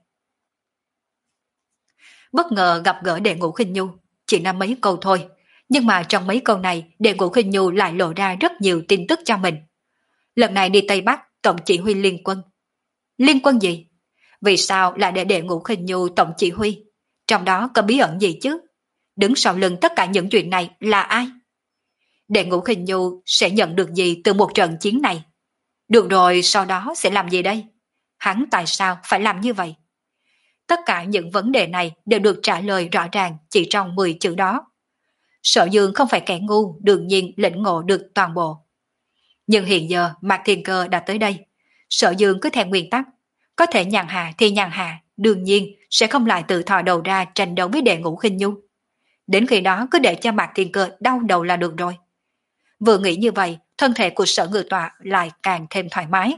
Bất ngờ gặp gỡ Đệ Ngũ Khinh Nhu, chỉ là mấy câu thôi, nhưng mà trong mấy câu này Đệ Ngũ Khinh Nhu lại lộ ra rất nhiều tin tức cho mình. Lần này đi Tây Bắc tổng chỉ huy liên quân. Liên quân gì? Vì sao lại để Đệ Ngũ Khinh Nhu tổng chỉ huy? Trong đó có bí ẩn gì chứ? Đứng sau lưng tất cả những chuyện này là ai? Đệ Ngũ Khinh Nhu sẽ nhận được gì từ một trận chiến này? Được rồi, sau đó sẽ làm gì đây? Hắn tại sao phải làm như vậy? Tất cả những vấn đề này đều được trả lời rõ ràng chỉ trong mười chữ đó. Sở Dương không phải kẻ ngu, đương nhiên lĩnh ngộ được toàn bộ. Nhưng hiện giờ Mạc Thiên Cơ đã tới đây, Sở Dương cứ theo nguyên tắc, có thể nhàn hạ thì nhàn hạ, đương nhiên sẽ không lại tự thò đầu ra tranh đấu với đệ ngũ khinh nhu. Đến khi đó cứ để cho Mạc Thiên Cơ đau đầu là được rồi. Vừa nghĩ như vậy, thân thể của Sở Ngự Tọa lại càng thêm thoải mái.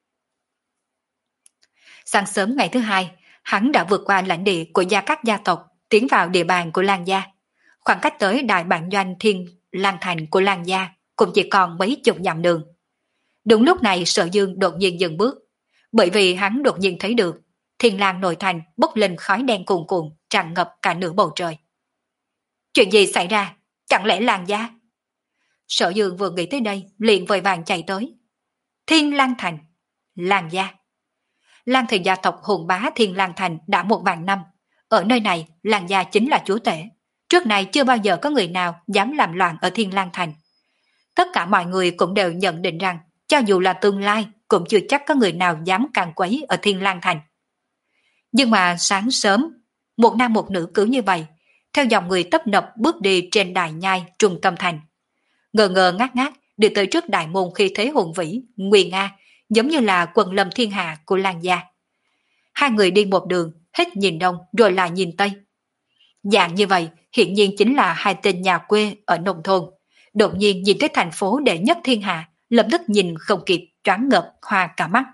Sáng sớm ngày thứ hai, hắn đã vượt qua lãnh địa của gia các gia tộc, tiến vào địa bàn của Lan gia. Khoảng cách tới đại bản doanh Thiên Lan Thành của Lan gia cũng chỉ còn mấy chục dặm đường. Đúng lúc này Sở Dương đột nhiên dừng bước, bởi vì hắn đột nhiên thấy được Thiên Lang nội thành bốc lên khói đen cuồn cuộn tràn ngập cả nửa bầu trời. Chuyện gì xảy ra? Chẳng lẽ Lan gia? Sở Dương vừa nghĩ tới đây, liền vội vàng chạy tới. Thiên Lang Thành, Lan gia. Lan thị gia tộc hùng bá Thiên Lang Thành đã một vạn năm. Ở nơi này, Lan gia chính là chúa tể. Trước này chưa bao giờ có người nào dám làm loạn ở Thiên Lang Thành. Tất cả mọi người cũng đều nhận định rằng, cho dù là tương lai, cũng chưa chắc có người nào dám càng quấy ở Thiên Lang Thành. Nhưng mà sáng sớm, một nam một nữ cứ như vậy, theo dòng người tấp nập bước đi trên đài nhai trung tâm thành. Ngờ ngờ ngát ngát đi tới trước đại môn khi thế hùng vĩ, nguy nga, giống như là quần lâm thiên hạ của Lan gia. Hai người đi một đường, hết nhìn đông rồi lại nhìn tây. Dạng như vậy, hiện nhiên chính là hai tên nhà quê ở nông thôn. Đột nhiên nhìn tới thành phố đệ nhất thiên hạ, lập tức nhìn không kịp, choáng ngợp, hoa cả mắt.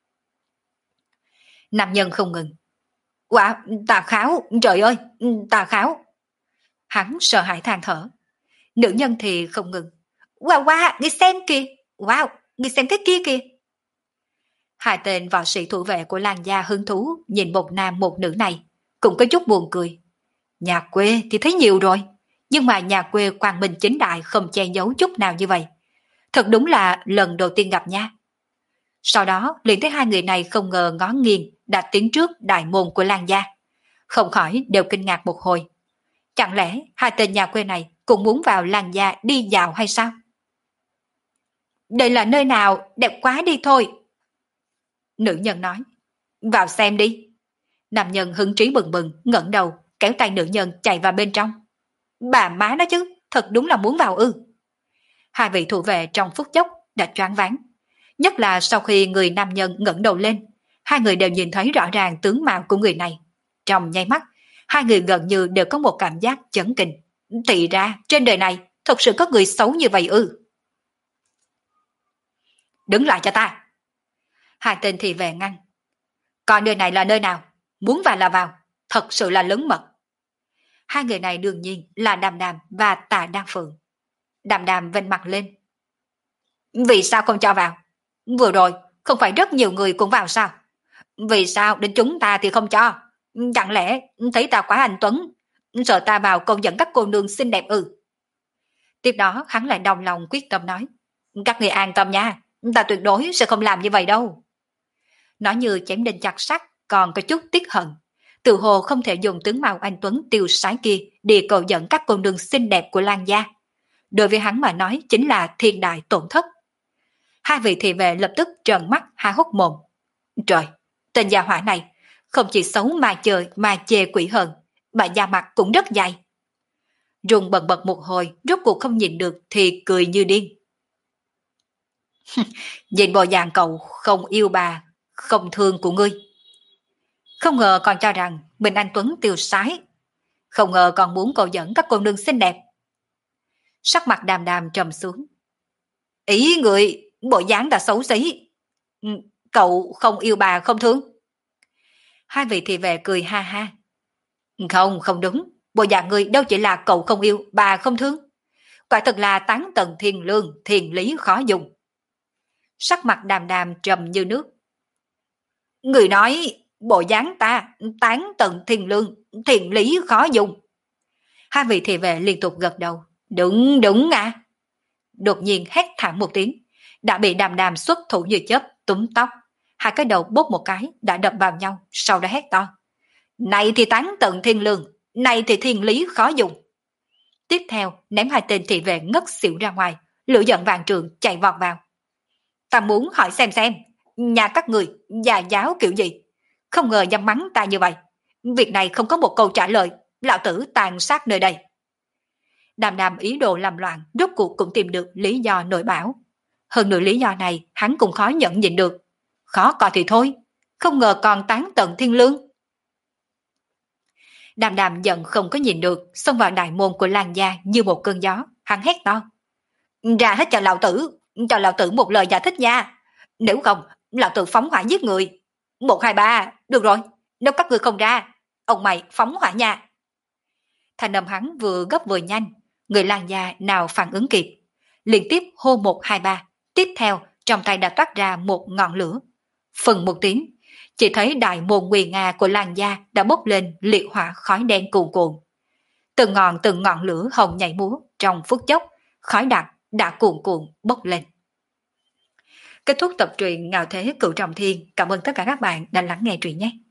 Nam nhân không ngừng. Wow, Tà Kháo, trời ơi, Tà Kháo. Hắn sợ hãi than thở. Nữ nhân thì không ngừng. Wow, wow, ngươi xem kìa, wow, ngươi xem cái kia kìa. Hai tên võ sĩ thủ vệ của Lan gia hứng thú nhìn một nam một nữ này, cũng có chút buồn cười. Nhà quê thì thấy nhiều rồi, nhưng mà nhà quê quang minh chính đại không che giấu chút nào như vậy. Thật đúng là lần đầu tiên gặp nha. Sau đó liền thấy hai người này không ngờ ngó nghiêng đã tiến trước đại môn của Lan gia. Không khỏi đều kinh ngạc một hồi. Chẳng lẽ hai tên nhà quê này cũng muốn vào Lan gia đi dạo hay sao? Đây là nơi nào, đẹp quá đi thôi. Nữ nhân nói. Vào xem đi. Nam nhân hứng trí bừng bừng, ngẩng đầu, kéo tay nữ nhân chạy vào bên trong. Bà má nó chứ, thật đúng là muốn vào ư. Hai vị thủ vệ trong phút chốc đã choáng váng. Nhất là sau khi người nam nhân ngẩng đầu lên, hai người đều nhìn thấy rõ ràng tướng mạo của người này. Trong nháy mắt, hai người gần như đều có một cảm giác chấn kinh. Thì ra, trên đời này, thật sự có người xấu như vậy ư. Đứng lại cho ta. Hai tên thị vệ ngăn. Còn nơi này là nơi nào? Muốn vào là vào, thật sự là lớn mật. Hai người này đương nhiên là Đàm Đàm và Tà Đan Phượng. Đàm Đàm vênh mặt lên. Vì sao không cho vào? Vừa rồi, không phải rất nhiều người cũng vào sao? Vì sao đến chúng ta thì không cho? Chẳng lẽ thấy ta quá anh tuấn, sợ ta vào câu dẫn các cô nương xinh đẹp ư? Tiếp đó hắn lại đồng lòng quyết tâm nói. Các người an tâm nha, ta tuyệt đối sẽ không làm như vậy đâu. Nói như chém đinh chặt sắt, còn có chút tiếc hận. Tự hồ không thể dùng tướng mạo anh tuấn tiêu sái kia để cầu dẫn các cô nương xinh đẹp của Lan gia. Đối với hắn mà nói chính là thiên đại tổn thất. Hai vị thị vệ lập tức trợn mắt há hốc mồm. Trời, tên gia hỏa này không chỉ xấu mà trời mà chê quỷ hơn, mà da mặt cũng rất dày. Rùng bần bật một hồi, rốt cuộc không nhìn được thì cười như điên. Nhìn bộ dạng cậu không yêu bà, không thương của ngươi. Không ngờ còn cho rằng mình anh tuấn tiêu sái. Không ngờ còn muốn cầu dẫn các cô nương xinh đẹp. Sắc mặt Đàm Đàm trầm xuống. Ý người, bộ dáng đã xấu xí. Cậu không yêu bà không thương. Hai vị thị vệ cười ha ha. Không, không đúng. Bộ dạng người đâu chỉ là cậu không yêu, bà không thương. Quả thật là tán tận thiên lương, thiên lý khó dùng. Sắc mặt Đàm Đàm trầm như nước. Người nói bộ dáng ta tán tận thiên lương, thiên lý khó dùng. Hai vị thị vệ liên tục gật đầu. Đúng, đúng à. Đột nhiên hét thảm một tiếng, đã bị Đàm Đàm xuất thủ như chớp túm tóc. Hai cái đầu bốc một cái đã đập vào nhau, sau đó hét to. Này thì tán tận thiên lương, này thì thiên lý khó dùng. Tiếp theo ném hai tên thị vệ ngất xỉu ra ngoài, lửa giận vàng trường chạy vọt vào. Ta muốn hỏi xem xem, nhà các người già giáo kiểu gì? Không ngờ dám mắng ta như vậy. Việc này không có một câu trả lời, lão tử tàn sát nơi đây. Đàm Đàm ý đồ làm loạn, rốt cuộc cũng tìm được lý do nội bảo. Hơn nữa lý do này hắn cũng khó nhận nhịn được. Khó coi thì thôi, không ngờ còn tán tận thiên lương. Đàm Đàm giận không có nhìn được, xông vào đại môn của Lan gia như một cơn gió, hắn hét to. Ra hết cho lão tử, cho lão tử một lời giải thích nha. Nếu không, lão tử phóng hỏa giết người. Một, hai, ba, được rồi, nếu các người không ra, ông mày phóng hỏa nha. Thanh âm hắn vừa gấp vừa nhanh, người Lan gia nào phản ứng kịp. Liên tiếp hô một, hai, ba, tiếp theo trong tay đã toát ra một ngọn lửa. Phần một tiếng, chỉ thấy đại môn nguy nga của Lan gia đã bốc lên liệt hỏa khói đen cuồn cuộn. Từng ngọn từng ngọn lửa hồng nhảy múa trong phút chốc, khói đặc đã cuồn cuộn bốc lên. Kết thúc tập truyện Ngạo Thế Cửu Trọng Thiên. Cảm ơn tất cả các bạn đã lắng nghe truyện nhé.